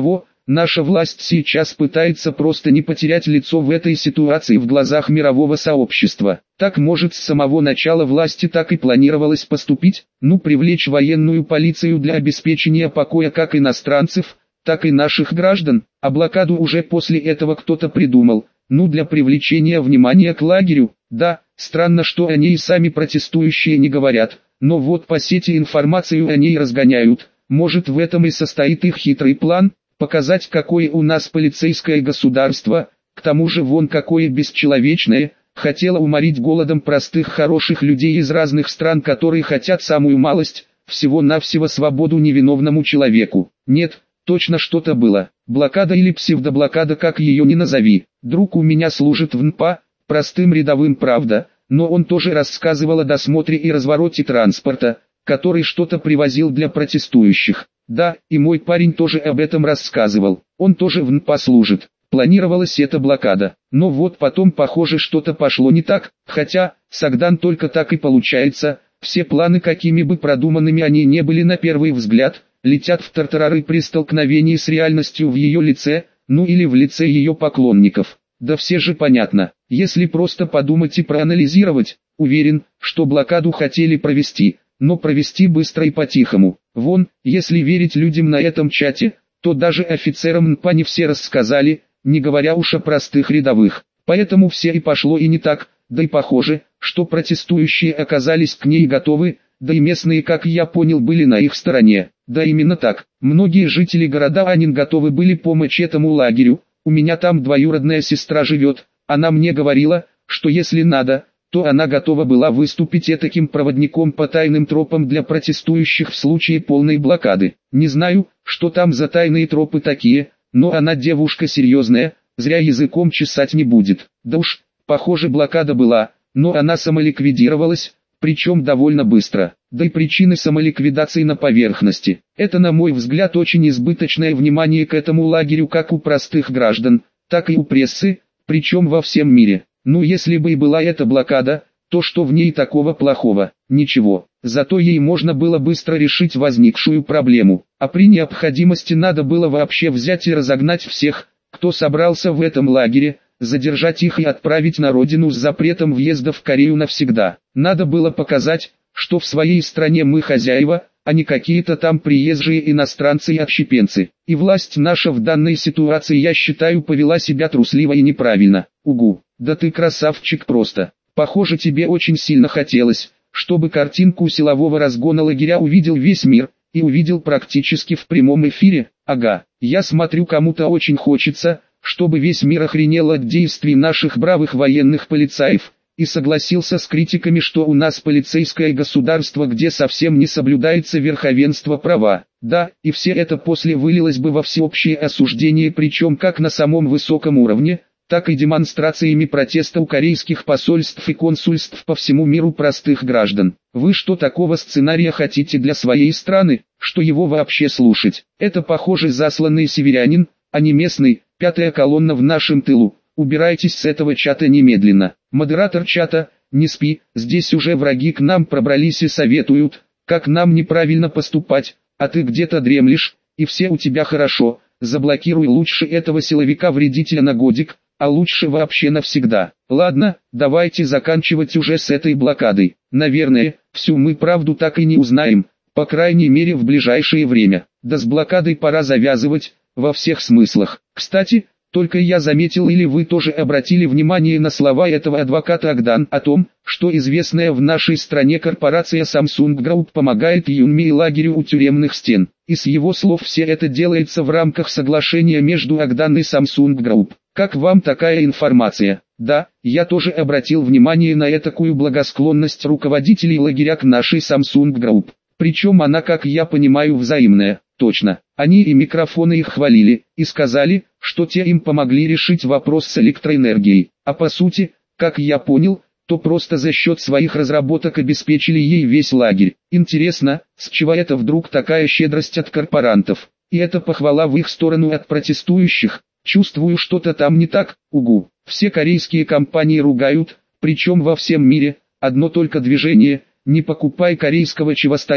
наша власть сейчас пытается просто не потерять лицо в этой ситуации в глазах мирового сообщества. Так может с самого начала власти так и планировалось поступить, ну привлечь военную полицию для обеспечения покоя как иностранцев, так и наших граждан, а блокаду уже после этого кто-то придумал, ну для привлечения внимания к лагерю. Да, странно, что о ней сами протестующие не говорят, но вот по сети информацию о ней разгоняют. Может, в этом и состоит их хитрый план, показать, какое у нас полицейское государство, к тому же вон какое бесчеловечное, хотела уморить голодом простых хороших людей из разных стран, которые хотят самую малость, всего-навсего свободу невиновному человеку. Нет, точно что-то было, блокада или псевдоблокада, как ее ни назови. Друг у меня служит в эн пэ а, простым рядовым, правда, но он тоже рассказывал о досмотре и развороте транспорта, который что-то привозил для протестующих. Да, и мой парень тоже об этом рассказывал, он тоже в эн пэ а служит. Планировалась эта блокада, но вот потом похоже что-то пошло не так, хотя, Сагдан только так и получается, все планы какими бы продуманными они не были на первый взгляд, летят в тартарары при столкновении с реальностью в ее лице, ну или в лице ее поклонников. Да все же понятно, если просто подумать и проанализировать, уверен, что блокаду хотели провести, но провести быстро и по-тихому. Вон, если верить людям на этом чате, то даже офицерам эн пэ а не все рассказали, не говоря уж о простых рядовых. Поэтому все и пошло и не так, да и похоже, что протестующие оказались к ней готовы, да и местные, как я понял, были на их стороне. Да именно так, многие жители города Анин готовы были помочь этому лагерю. У меня там двоюродная сестра живет, она мне говорила, что если надо, то она готова была выступить этаким проводником по тайным тропам для протестующих в случае полной блокады. Не знаю, что там за тайные тропы такие, но она девушка серьезная, зря языком чесать не будет. Да уж, похоже, блокада была, но она самоликвидировалась, причем довольно быстро. Да и причины самоликвидации на поверхности. Это, на мой взгляд, очень избыточное внимание к этому лагерю как у простых граждан, так и у прессы, причем во всем мире. Ну если бы и была эта блокада, то что в ней такого плохого? Ничего. Зато ей можно было быстро решить возникшую проблему. А при необходимости надо было вообще взять и разогнать всех, кто собрался в этом лагере, задержать их и отправить на родину с запретом въезда в Корею навсегда. Надо было показать, что в своей стране мы хозяева, а не какие-то там приезжие иностранцы и отщепенцы. И власть наша в данной ситуации, я считаю, повела себя трусливо и неправильно. Угу, да ты красавчик просто. Похоже, тебе очень сильно хотелось, чтобы картинку силового разгона лагеря увидел весь мир, и увидел практически в прямом эфире. Ага, я смотрю, кому-то очень хочется, чтобы весь мир охренел от действий наших бравых военных полицаев, и согласился с критиками, что у нас полицейское государство, где совсем не соблюдается верховенство права. Да, и все это после вылилось бы во всеобщее осуждение, причем как на самом высоком уровне, так и демонстрациями протеста у корейских посольств и консульств по всему миру простых граждан. Вы что, такого сценария хотите для своей страны, что его вообще слушать? Это, похоже, засланный северянин, а не местный, пятая колонна в нашем тылу. Убирайтесь с этого чата немедленно. Модератор чата, не спи, здесь уже враги к нам пробрались и советуют, как нам неправильно поступать, а ты где-то дремлешь, и все у тебя хорошо. Заблокируй лучше этого силовика-вредителя на годик, а лучше вообще навсегда. Ладно, давайте заканчивать уже с этой блокадой. Наверное, всю мы правду так и не узнаем, по крайней мере в ближайшее время. Да с блокадой пора завязывать, во всех смыслах. Кстати, только я заметил, или вы тоже обратили внимание на слова этого адвоката Агдан о том, что известная в нашей стране корпорация Samsung Group помогает Юнми и лагерю у тюремных стен. И с его слов все это делается в рамках соглашения между Агдан и Samsung Group. Как вам такая информация? Да, я тоже обратил внимание на этакую благосклонность руководителей лагеря к нашей Samsung Group. Причем она, как я понимаю, взаимная. Точно, они и микрофоны их хвалили, и сказали, что те им помогли решить вопрос с электроэнергией. А по сути, как я понял, то просто за счет своих разработок обеспечили ей весь лагерь. Интересно, с чего это вдруг такая щедрость от корпорантов? И это похвала в их сторону от протестующих. Чувствую, что-то там не так. Угу. Все корейские компании ругают, причем во всем мире, одно только движение: не покупай корейского, чего стоит.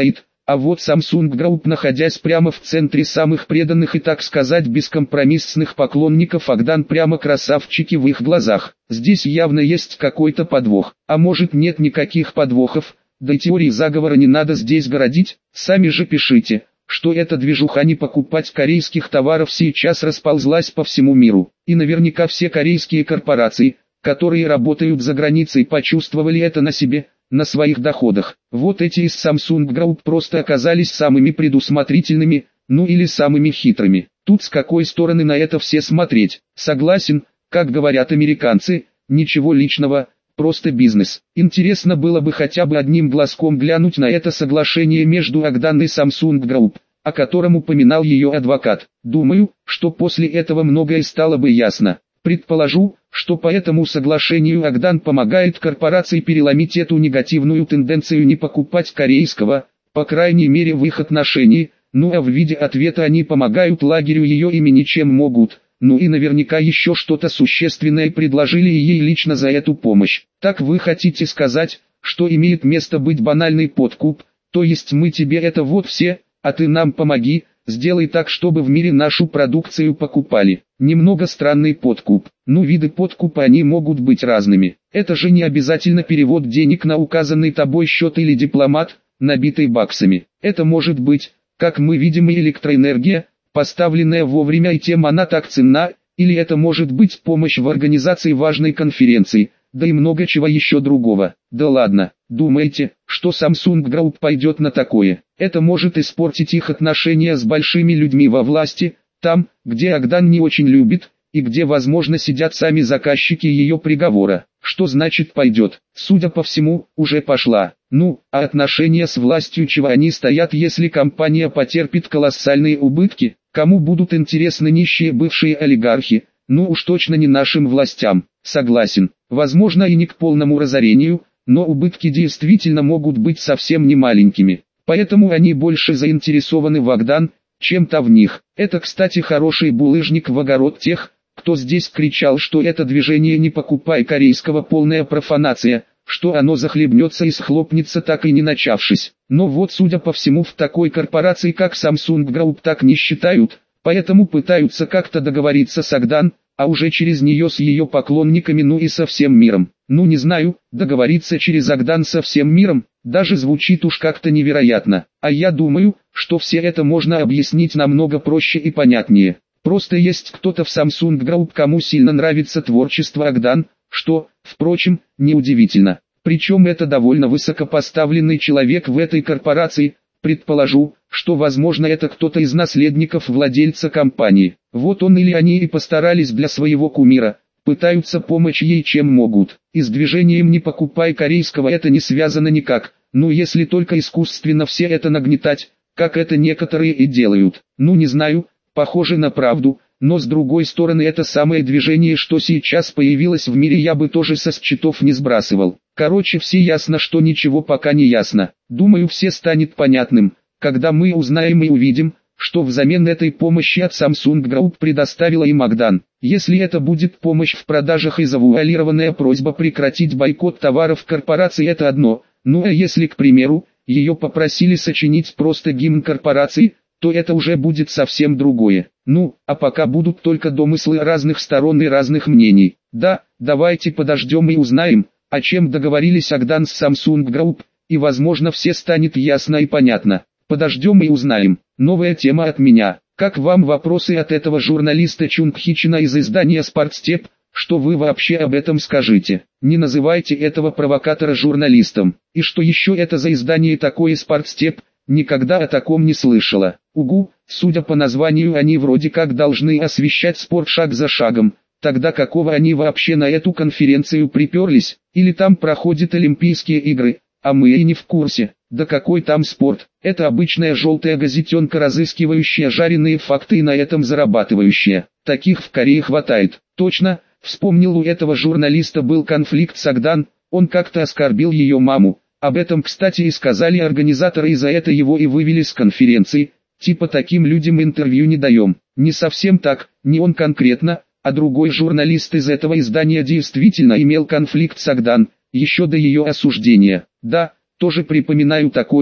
А вот Samsung Group, находясь прямо в центре самых преданных и, так сказать, бескомпромиссных поклонников Агдан, прямо красавчики в их глазах. Здесь явно есть какой-то подвох. А может, нет никаких подвохов? Да и теории заговора не надо здесь городить. Сами же пишите, что эта движуха не покупать корейских товаров сейчас расползлась по всему миру. И наверняка все корейские корпорации, которые работают за границей, почувствовали это на себе, на своих доходах. Вот эти из Samsung Group просто оказались самыми предусмотрительными, ну или самыми хитрыми. Тут с какой стороны на это все смотреть? Согласен, как говорят американцы, ничего личного, просто бизнес. Интересно было бы хотя бы одним глазком глянуть на это соглашение между Агдан и Samsung Group, о котором упоминал ее адвокат. Думаю, что после этого многое стало бы ясно. Предположу, что по этому соглашению Агдан помогает корпорации переломить эту негативную тенденцию не покупать корейского, по крайней мере в их отношении, ну а в виде ответа они помогают лагерю ее имени чем могут, ну и наверняка еще что-то существенное предложили ей лично за эту помощь. Так вы хотите сказать, что имеет место быть банальный подкуп, то есть мы тебе это вот все, а ты нам помоги, сделай так, чтобы в мире нашу продукцию покупали. Немного странный подкуп. Ну, виды подкупа они могут быть разными. Это же не обязательно перевод денег на указанный тобой счет или дипломат, набитый баксами. Это может быть, как мы видим, и электроэнергия, поставленная вовремя и тем она так ценна, или это может быть помощь в организации важной конференции, да и много чего еще другого. Да ладно, думаете, что Samsung Group пойдет на такое? Это может испортить их отношения с большими людьми во власти, там, где Агдан не очень любит, и где, возможно, сидят сами заказчики ее приговора. Что значит пойдет? Судя по всему, уже пошла. Ну, а отношения с властью чего они стоят, если компания потерпит колоссальные убытки? Кому будут интересны нищие бывшие олигархи? Ну уж точно не нашим властям. Согласен, возможно и не к полному разорению, но убытки действительно могут быть совсем не маленькими. Поэтому они больше заинтересованы в Агдан, чем-то в них. Это, кстати, хороший булыжник в огород тех, кто здесь кричал, что это движение «не покупай корейского» полная профанация, что оно захлебнется и схлопнется, так и не начавшись. Но вот, судя по всему, в такой корпорации как Samsung Group так не считают, поэтому пытаются как-то договориться с Агдан, а уже через нее с ее поклонниками, ну и со всем миром. Ну не знаю, договориться через Агдан со всем миром, даже звучит уж как-то невероятно. А я думаю, что все это можно объяснить намного проще и понятнее. Просто есть кто-то в Samsung Group, кому сильно нравится творчество Агдан, что, впрочем, неудивительно. Причем это довольно высокопоставленный человек в этой корпорации. Предположу, что возможно это кто-то из наследников владельца компании. Вот он или они и постарались для своего кумира, пытаются помочь ей чем могут. И с движением «не покупай корейского» это не связано никак, ну если только искусственно все это нагнетать, как это некоторые и делают. Ну не знаю, похоже на правду, но с другой стороны это самое движение, что сейчас появилось в мире, я бы тоже со счетов не сбрасывал. Короче, все ясно, что ничего пока не ясно. Думаю, все станет понятным, когда мы узнаем и увидим, что взамен этой помощи от Samsung Group предоставила им Агдан. Если это будет помощь в продажах и завуалированная просьба прекратить бойкот товаров корпорации, это одно, ну а если, к примеру, ее попросили сочинить просто гимн корпорации, то это уже будет совсем другое. Ну, а пока будут только домыслы разных сторон и разных мнений. Да, давайте подождем и узнаем, о чем договорились Агдан с Samsung Group, и возможно все станет ясно и понятно. Подождем и узнаем. Новая тема от меня. Как вам вопросы от этого журналиста Чунг Хичина из издания «Спортстеп»? Что вы вообще об этом скажете? Не называйте этого провокатора журналистом. И что еще это за издание такое «Спортстеп»? Никогда о таком не слышала. Угу, судя по названию они вроде как должны освещать спорт шаг за шагом. Тогда какого они вообще на эту конференцию приперлись? Или там проходят Олимпийские игры, а мы и не в курсе? Да какой там спорт? Это обычная желтая газетенка, разыскивающая жареные факты и на этом зарабатывающая. Таких в Корее хватает. Точно, вспомнил, у этого журналиста был конфликт с Агдан, он как-то оскорбил ее маму. Об этом, кстати, и сказали организаторы, и за это его и вывели с конференции. Типа таким людям интервью не даем. Не совсем так, не он конкретно, а другой журналист из этого издания действительно имел конфликт с Агдан, еще до ее осуждения. Да, тоже припоминаю такое,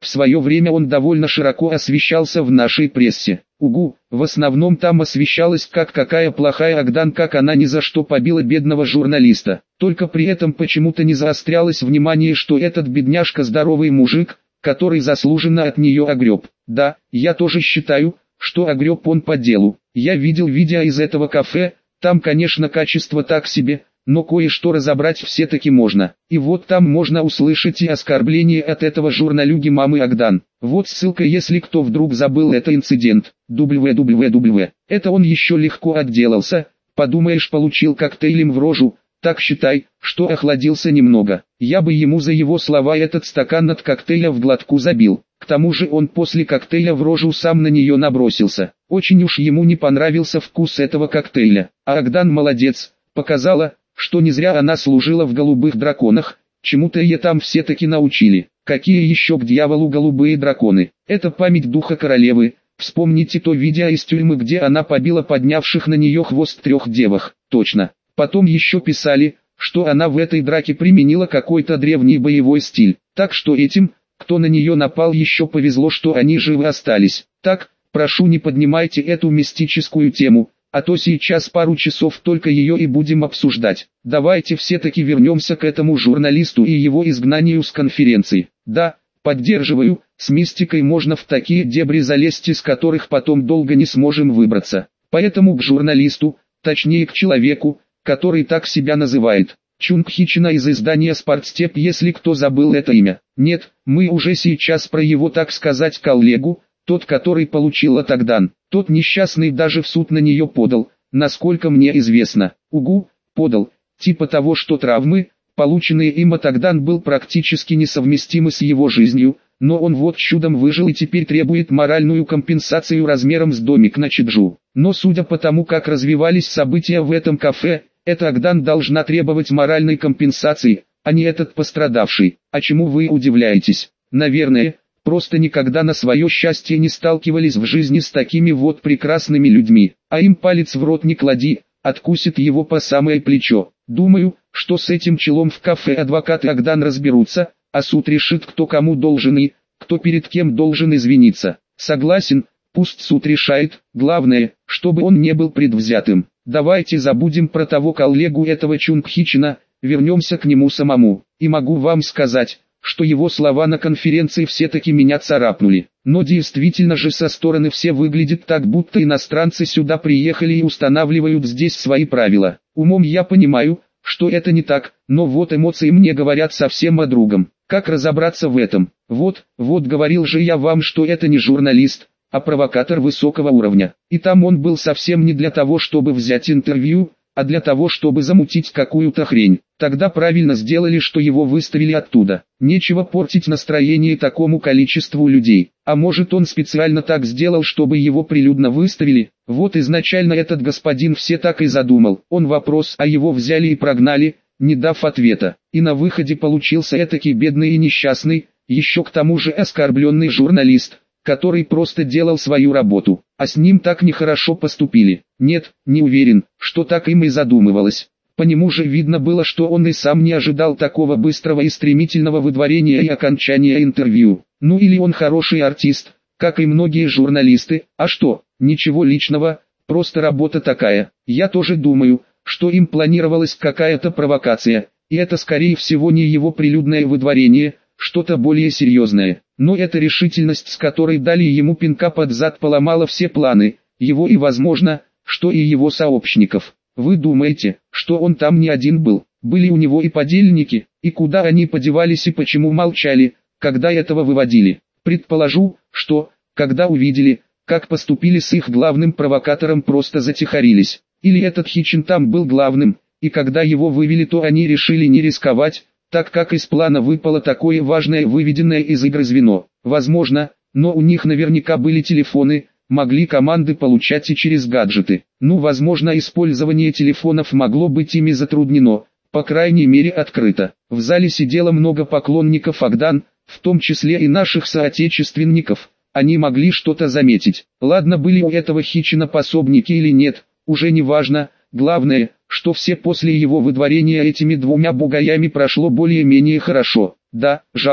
В свое время он довольно широко освещался в нашей прессе. Угу, в основном там освещалось, как какая плохая Агдан, как она ни за что побила бедного журналиста. Только при этом почему-то не заострялось внимание, что этот бедняжка здоровый мужик, который заслуженно от нее огреб. Да, я тоже считаю, что огреб он по делу. Я видел видео из этого кафе, там конечно качество так себе, но кое-что разобрать все-таки можно. И вот там можно услышать и оскорбление от этого журналюги мамы Агдан. Вот ссылка, если кто вдруг забыл это инцидент. дабл ю дабл ю дабл ю. Это он еще легко отделался, подумаешь, получил коктейлем в рожу, так считай, что охладился немного. Я бы ему за его слова этот стакан от коктейля в глотку забил. К тому же он после коктейля в рожу сам на нее набросился. Очень уж ему не понравился вкус этого коктейля. А Агдан молодец, показала, что не зря она служила в голубых драконах, чему-то ее там все-таки научили. Какие еще к дьяволу голубые драконы? Это память духа королевы. Вспомните то видео из тюрьмы, где она побила поднявших на нее хвост трех девах. Точно. Потом еще писали, что она в этой драке применила какой-то древний боевой стиль. Так что этим, кто на нее напал, еще повезло, что они живы остались. Так, прошу, не поднимайте эту мистическую тему, а то сейчас пару часов только ее и будем обсуждать. Давайте все-таки вернемся к этому журналисту и его изгнанию с конференции. Да, поддерживаю, с мистикой можно в такие дебри залезть, из которых потом долго не сможем выбраться. Поэтому к журналисту, точнее к человеку, который так себя называет. Чунг Хичина из издания «Спортстеп», если кто забыл это имя. Нет, мы уже сейчас про его, так сказать, коллегу, тот, который получил от Агдан. Тот несчастный даже в суд на нее подал, насколько мне известно. Угу, подал. Типа того, что травмы, полученные им от Агдан, был практически несовместимы с его жизнью, но он вот чудом выжил и теперь требует моральную компенсацию размером с домик на Чеджу. Но судя по тому, как развивались события в этом кафе, эта Агдан должна требовать моральной компенсации, а не этот пострадавший. А чему вы удивляетесь? Наверное, просто никогда на свое счастье не сталкивались в жизни с такими вот прекрасными людьми, а им палец в рот не клади, откусит его по самое плечо. Думаю, что с этим челом в кафе адвокаты Агдан разберутся, а суд решит, кто кому должен и кто перед кем должен извиниться. Согласен, пусть суд решает, главное, чтобы он не был предвзятым. Давайте забудем про того коллегу этого Чунг Хичина, вернемся к нему самому. И могу вам сказать, что его слова на конференции все-таки меня царапнули. Но действительно же со стороны все выглядит так, будто иностранцы сюда приехали и устанавливают здесь свои правила. Умом я понимаю, что это не так, но вот эмоции мне говорят совсем о другом. Как разобраться в этом? Вот, вот говорил же я вам, что это не журналист, а провокатор высокого уровня. И там он был совсем не для того, чтобы взять интервью, а для того, чтобы замутить какую-то хрень. Тогда правильно сделали, что его выставили оттуда. Нечего портить настроение такому количеству людей. А может, он специально так сделал, чтобы его прилюдно выставили? Вот изначально этот господин все так и задумал. Он вопрос, а его взяли и прогнали, не дав ответа. И на выходе получился этакий бедный и несчастный, еще к тому же оскорбленный журналист, который просто делал свою работу, а с ним так нехорошо поступили. Нет, не уверен, что так им и задумывалось. По нему же видно было, что он и сам не ожидал такого быстрого и стремительного выдворения и окончания интервью. Ну или он хороший артист, как и многие журналисты, а что, ничего личного, просто работа такая. Я тоже думаю, что им планировалась какая-то провокация, и это скорее всего не его прилюдное выдворение, что-то более серьезное. Но эта решительность, с которой дали ему пинка под зад, поломала все планы, его и возможно, что и его сообщников. Вы думаете, что он там не один был? Были у него и подельники, и куда они подевались и почему молчали, когда этого выводили? Предположу, что, когда увидели, как поступили с их главным провокатором, просто затихарились. Или этот Хичин там был главным, и когда его вывели, то они решили не рисковать, так как из плана выпало такое важное выведенное из игры звено. Возможно, но у них наверняка были телефоны, могли команды получать и через гаджеты. Ну, возможно, использование телефонов могло быть ими затруднено, по крайней мере открыто. В зале сидело много поклонников Агдан, в том числе и наших соотечественников. Они могли что-то заметить. Ладно, были у этого Хичина пособники или нет, уже не важно. Главное, что все после его выдворения этими двумя бугаями прошло более-менее хорошо. Да, жалко,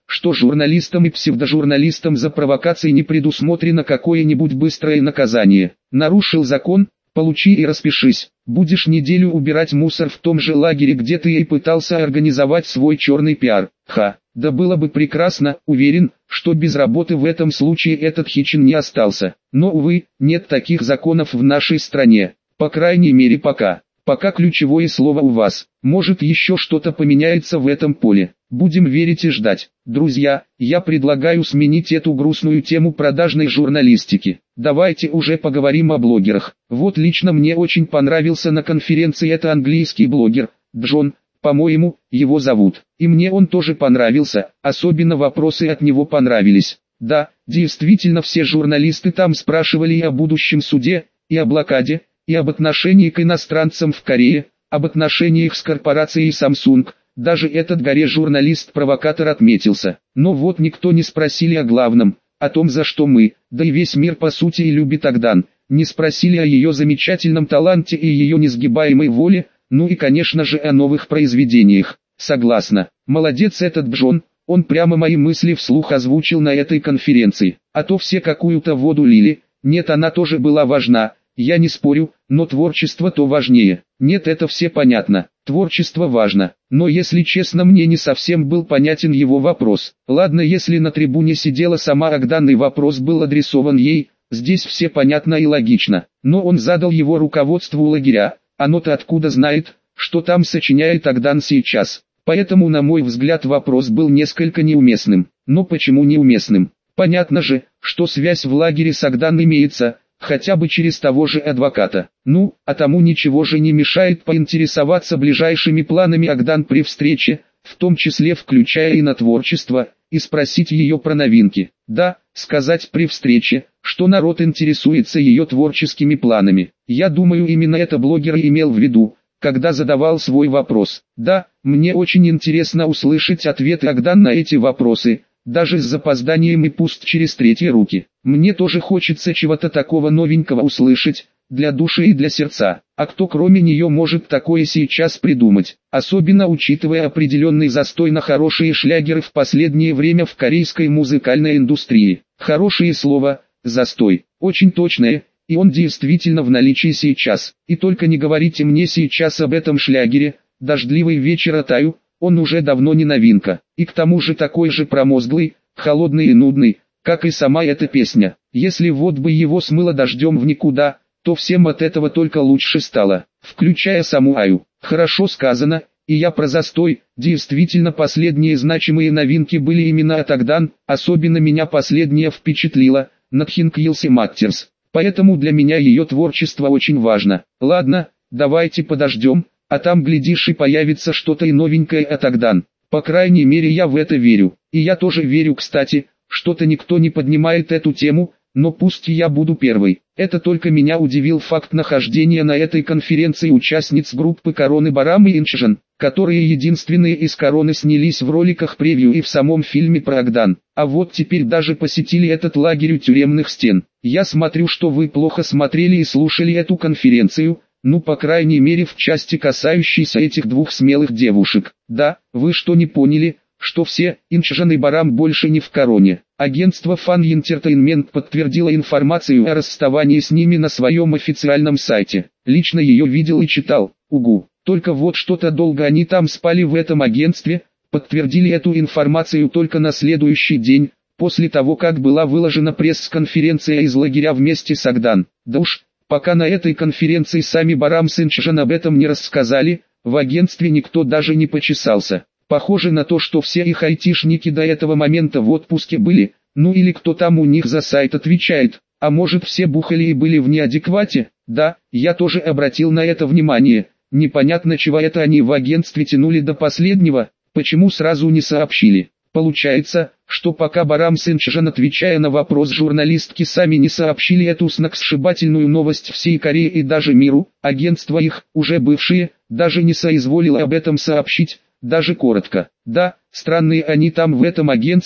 что журналистам и псевдожурналистам за провокации не предусмотрено какое-нибудь быстрое наказание. Нарушил закон? Получи и распишись. Будешь неделю убирать мусор в том же лагере, где ты и пытался организовать свой черный пиар. Ха, да было бы прекрасно, уверен, что без работы в этом случае этот Хичин не остался. Но, увы, нет таких законов в нашей стране. По крайней мере пока. Пока ключевое слово у вас. Может, еще что-то поменяется в этом поле. Будем верить и ждать. Друзья, я предлагаю сменить эту грустную тему продажной журналистики. Давайте уже поговорим о блогерах. Вот лично мне очень понравился на конференции это английский блогер, Джон, по-моему, его зовут. И мне он тоже понравился, особенно вопросы от него понравились. Да, действительно все журналисты там спрашивали и о будущем суде, и о блокаде, и об отношении к иностранцам в Корее, об отношениях с корпорацией Samsung. Даже этот горе-журналист-провокатор отметился. Но вот никто не спросили о главном, о том, за что мы, да и весь мир по сути и любит Агдан, не спросили о ее замечательном таланте и ее несгибаемой воле, ну и конечно же о новых произведениях. Согласна, молодец этот Джон, он прямо мои мысли вслух озвучил на этой конференции. А то все какую-то воду лили, нет, она тоже была важна. Я не спорю, но творчество то важнее. Нет, это все понятно. Творчество важно. Но если честно, мне не совсем был понятен его вопрос. Ладно, если на трибуне сидела сама Агдан и вопрос был адресован ей, здесь все понятно и логично. Но он задал его руководству лагеря, оно-то откуда знает, что там сочиняет Агдан сейчас. Поэтому, на мой взгляд, вопрос был несколько неуместным. Но почему неуместным? Понятно же, что связь в лагере с Агдан имеется, хотя бы через того же адвоката. Ну, а тому ничего же не мешает поинтересоваться ближайшими планами Агдан при встрече, в том числе включая и на творчество, и спросить ее про новинки. Да, сказать при встрече, что народ интересуется ее творческими планами. Я думаю, именно это блогер и имел в виду, когда задавал свой вопрос. Да, мне очень интересно услышать ответы Агдан на эти вопросы, даже с запозданием и пусть через третьи руки. Мне тоже хочется чего-то такого новенького услышать, для души и для сердца. А кто кроме нее может такое сейчас придумать, особенно учитывая определенный застой на хорошие шлягеры в последнее время в корейской музыкальной индустрии. Хорошее слово, застой, очень точное, и он действительно в наличии сейчас. И только не говорите мне сейчас об этом шлягере, «Дождливый вечер Атаю», он уже давно не новинка, и к тому же такой же промозглый, холодный и нудный, как и сама эта песня. Если вот бы его смыло дождем в никуда, то всем от этого только лучше стало, включая саму Аю. Хорошо сказано, и я про застой, действительно последние значимые новинки были именно от Агдан, особенно меня последняя впечатлила, Nothing Else Matters. Поэтому для меня ее творчество очень важно. Ладно, давайте подождем, а там глядишь и появится что-то и новенькое от Агдан. По крайней мере я в это верю. И я тоже верю, кстати, что-то никто не поднимает эту тему, но пусть я буду первой. Это только меня удивил факт нахождения на этой конференции участниц группы Короны Барам и Инчжан, которые единственные из Короны снялись в роликах превью и в самом фильме про Агдан. А вот теперь даже посетили этот лагерь у тюремных стен. Я смотрю, что вы плохо смотрели и слушали эту конференцию, ну по крайней мере в части касающейся этих двух смелых девушек. Да, вы что не поняли, что все, Инчжан и Барам больше не в Короне. Агентство Fan Entertainment подтвердило информацию о расставании с ними на своем официальном сайте. Лично ее видел и читал, угу. Только вот что-то долго они там спали в этом агентстве, подтвердили эту информацию только на следующий день, после того как была выложена пресс-конференция из лагеря вместе с Агдан. Да уж, пока на этой конференции сами Барам с Инчжан об этом не рассказали, в агентстве никто даже не почесался. Похоже на то, что все их айтишники до этого момента в отпуске были, ну или кто там у них за сайт отвечает, а может все бухали и были в неадеквате. Да, я тоже обратил на это внимание, непонятно чего это они в агентстве тянули до последнего, почему сразу не сообщили. Получается, что пока Барам с Инчжан, отвечая на вопрос журналистки, сами не сообщили эту сногсшибательную новость всей Корее и даже миру, агентство их, уже бывшие, даже не соизволило об этом сообщить. Даже коротко. Да, странные они там в этом агентстве,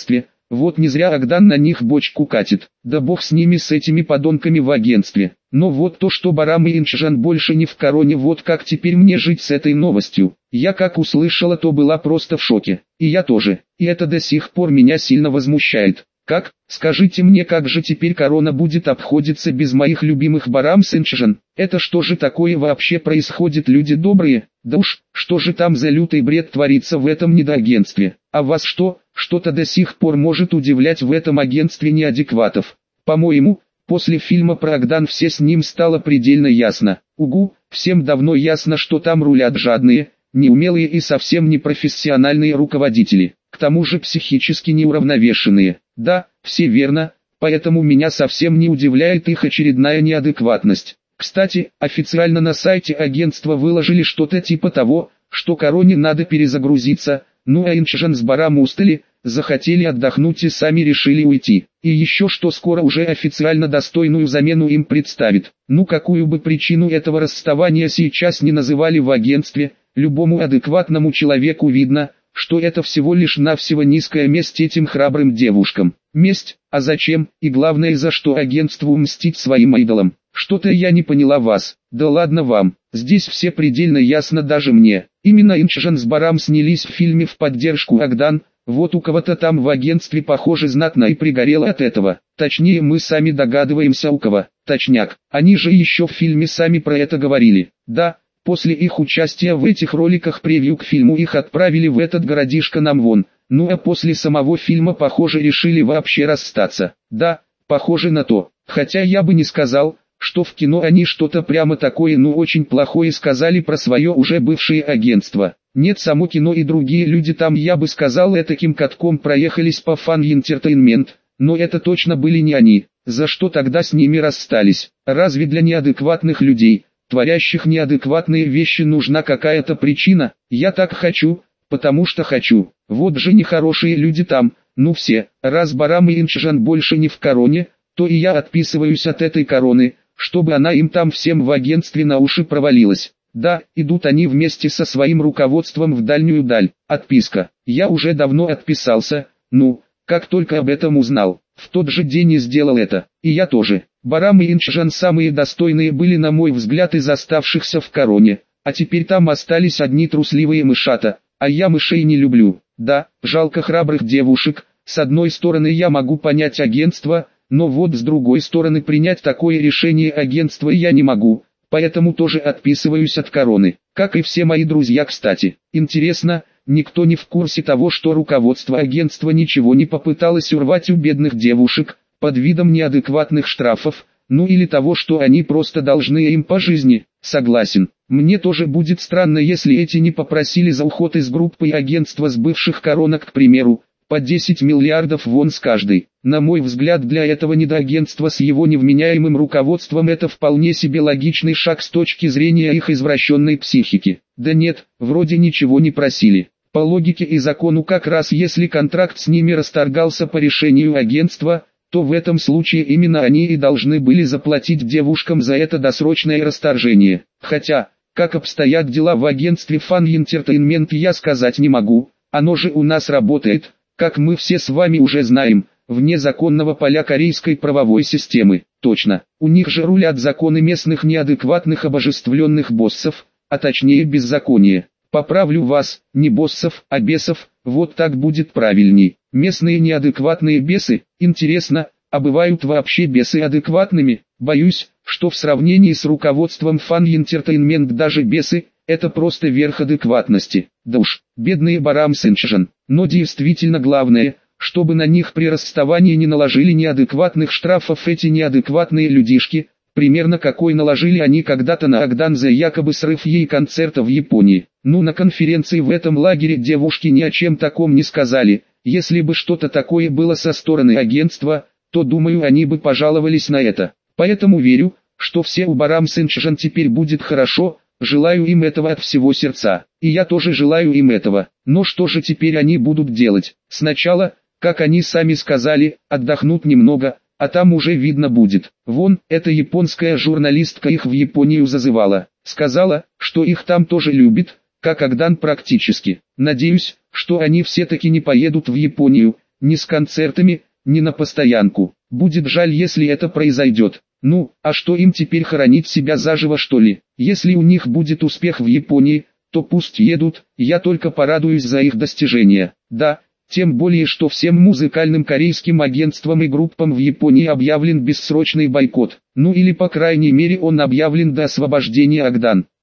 вот не зря Агдан на них бочку катит. Да бог с ними, с этими подонками в агентстве. Но вот то, что Барам и Инчжан больше не в короне, вот как теперь мне жить с этой новостью? Я как услышала, то была просто в шоке. И я тоже. И это до сих пор меня сильно возмущает. Как, скажите мне, как же теперь корона будет обходиться без моих любимых Барам с Инчжан? Это что же такое вообще происходит, люди добрые? Да уж, что же там за лютый бред творится в этом недоагентстве? А вас что, что-то до сих пор может удивлять в этом агентстве неадекватов? По-моему, после фильма про Агдан все с ним стало предельно ясно. Угу, всем давно ясно, что там рулят жадные, неумелые и совсем непрофессиональные руководители. К тому же психически неуравновешенные. Да, все верно, поэтому меня совсем не удивляет их очередная неадекватность. Кстати, официально на сайте агентства выложили что-то типа того, что короне надо перезагрузиться, ну а Инчжан с Барам устали, захотели отдохнуть и сами решили уйти. И еще что скоро уже официально достойную замену им представит. Ну какую бы причину этого расставания сейчас не называли в агентстве, любому адекватному человеку видно, что это всего лишь навсего низкая месть этим храбрым девушкам. Месть, а зачем, и главное за что агентству мстить своим идолам? Что-то я не поняла вас. Да ладно вам, здесь все предельно ясно даже мне. Именно Инчжан с Барам снялись в фильме в поддержку Агдан, вот у кого-то там в агентстве похоже знатно и пригорело от этого. Точнее мы сами догадываемся у кого. Точняк, они же еще в фильме сами про это говорили. Да. После их участия в этих роликах превью к фильму их отправили в этот городишко Намвон, ну а после самого фильма похоже решили вообще расстаться. Да, похоже на то, хотя я бы не сказал, что в кино они что-то прямо такое ну очень плохое сказали про свое уже бывшее агентство. Нет, само кино и другие люди там, я бы сказал, этаким катком проехались по Fun Entertainment, но это точно были не они. За что тогда с ними расстались? Разве для неадекватных людей, творящих неадекватные вещи, нужна какая-то причина? Я так хочу, потому что хочу. Вот же нехорошие люди там, ну все. Раз Барам и Инчжан больше не в короне, то и я отписываюсь от этой короны, чтобы она им там всем в агентстве на уши провалилась. Да, идут они вместе со своим руководством в дальнюю даль. Отписка. Я уже давно отписался, ну, как только об этом узнал. В тот же день и сделал это. И я тоже. Барам и Инчжан самые достойные были, на мой взгляд, из оставшихся в короне, а теперь там остались одни трусливые мышата, а я мышей не люблю. Да, жалко храбрых девушек, с одной стороны я могу понять агентство, но вот с другой стороны принять такое решение агентства я не могу, поэтому тоже отписываюсь от короны, как и все мои друзья, кстати. Интересно, никто не в курсе того, что руководство агентства ничего не попыталось урвать у бедных девушек, под видом неадекватных штрафов, ну или того, что они просто должны им по жизни? Согласен. Мне тоже будет странно, если эти не попросили за уход из группы и агентства с бывших коронок, к примеру, по десять миллиардов вон с каждой. На мой взгляд, для этого недоагентства с его невменяемым руководством это вполне себе логичный шаг с точки зрения их извращенной психики. Да нет, вроде ничего не просили. По логике и закону, как раз если контракт с ними расторгался по решению агентства, то в этом случае именно они и должны были заплатить девушкам за это досрочное расторжение. Хотя, как обстоят дела в агентстве Fun Entertainment, я сказать не могу, оно же у нас работает, как мы все с вами уже знаем, вне законного поля корейской правовой системы. Точно, у них же рулят законы местных неадекватных обожествленных боссов, а точнее беззаконие. Поправлю вас, не боссов, а бесов, вот так будет правильней. Местные неадекватные бесы, интересно, а бывают вообще бесы адекватными? Боюсь, что в сравнении с руководством Fun Entertainment даже бесы – это просто верх адекватности. Да уж, бедные Барам с Инчжан. Но действительно главное, чтобы на них при расставании не наложили неадекватных штрафов эти неадекватные людишки, примерно какой наложили они когда-то на Агдан за якобы срыв ей концерта в Японии. Ну, на конференции в этом лагере девушки ни о чем таком не сказали. Если бы что-то такое было со стороны агентства, то думаю, они бы пожаловались на это. Поэтому верю, что все у Барам с Инчжан теперь будет хорошо, желаю им этого от всего сердца. И я тоже желаю им этого. Но что же теперь они будут делать? Сначала, как они сами сказали, отдохнут немного, а там уже видно будет. Вон, эта японская журналистка их в Японию зазывала. Сказала, что их там тоже любит, как Агдан практически. Надеюсь, что они все-таки не поедут в Японию. ни с концертами, ни на постоянку. Будет жаль, если это произойдет. Ну, а что им теперь, хоронить себя заживо, что ли? Если у них будет успех в Японии, то пусть едут, я только порадуюсь за их достижения. Да, тем более, что всем музыкальным корейским агентствам и группам в Японии объявлен бессрочный бойкот. Ну или по крайней мере он объявлен до освобождения Агдан.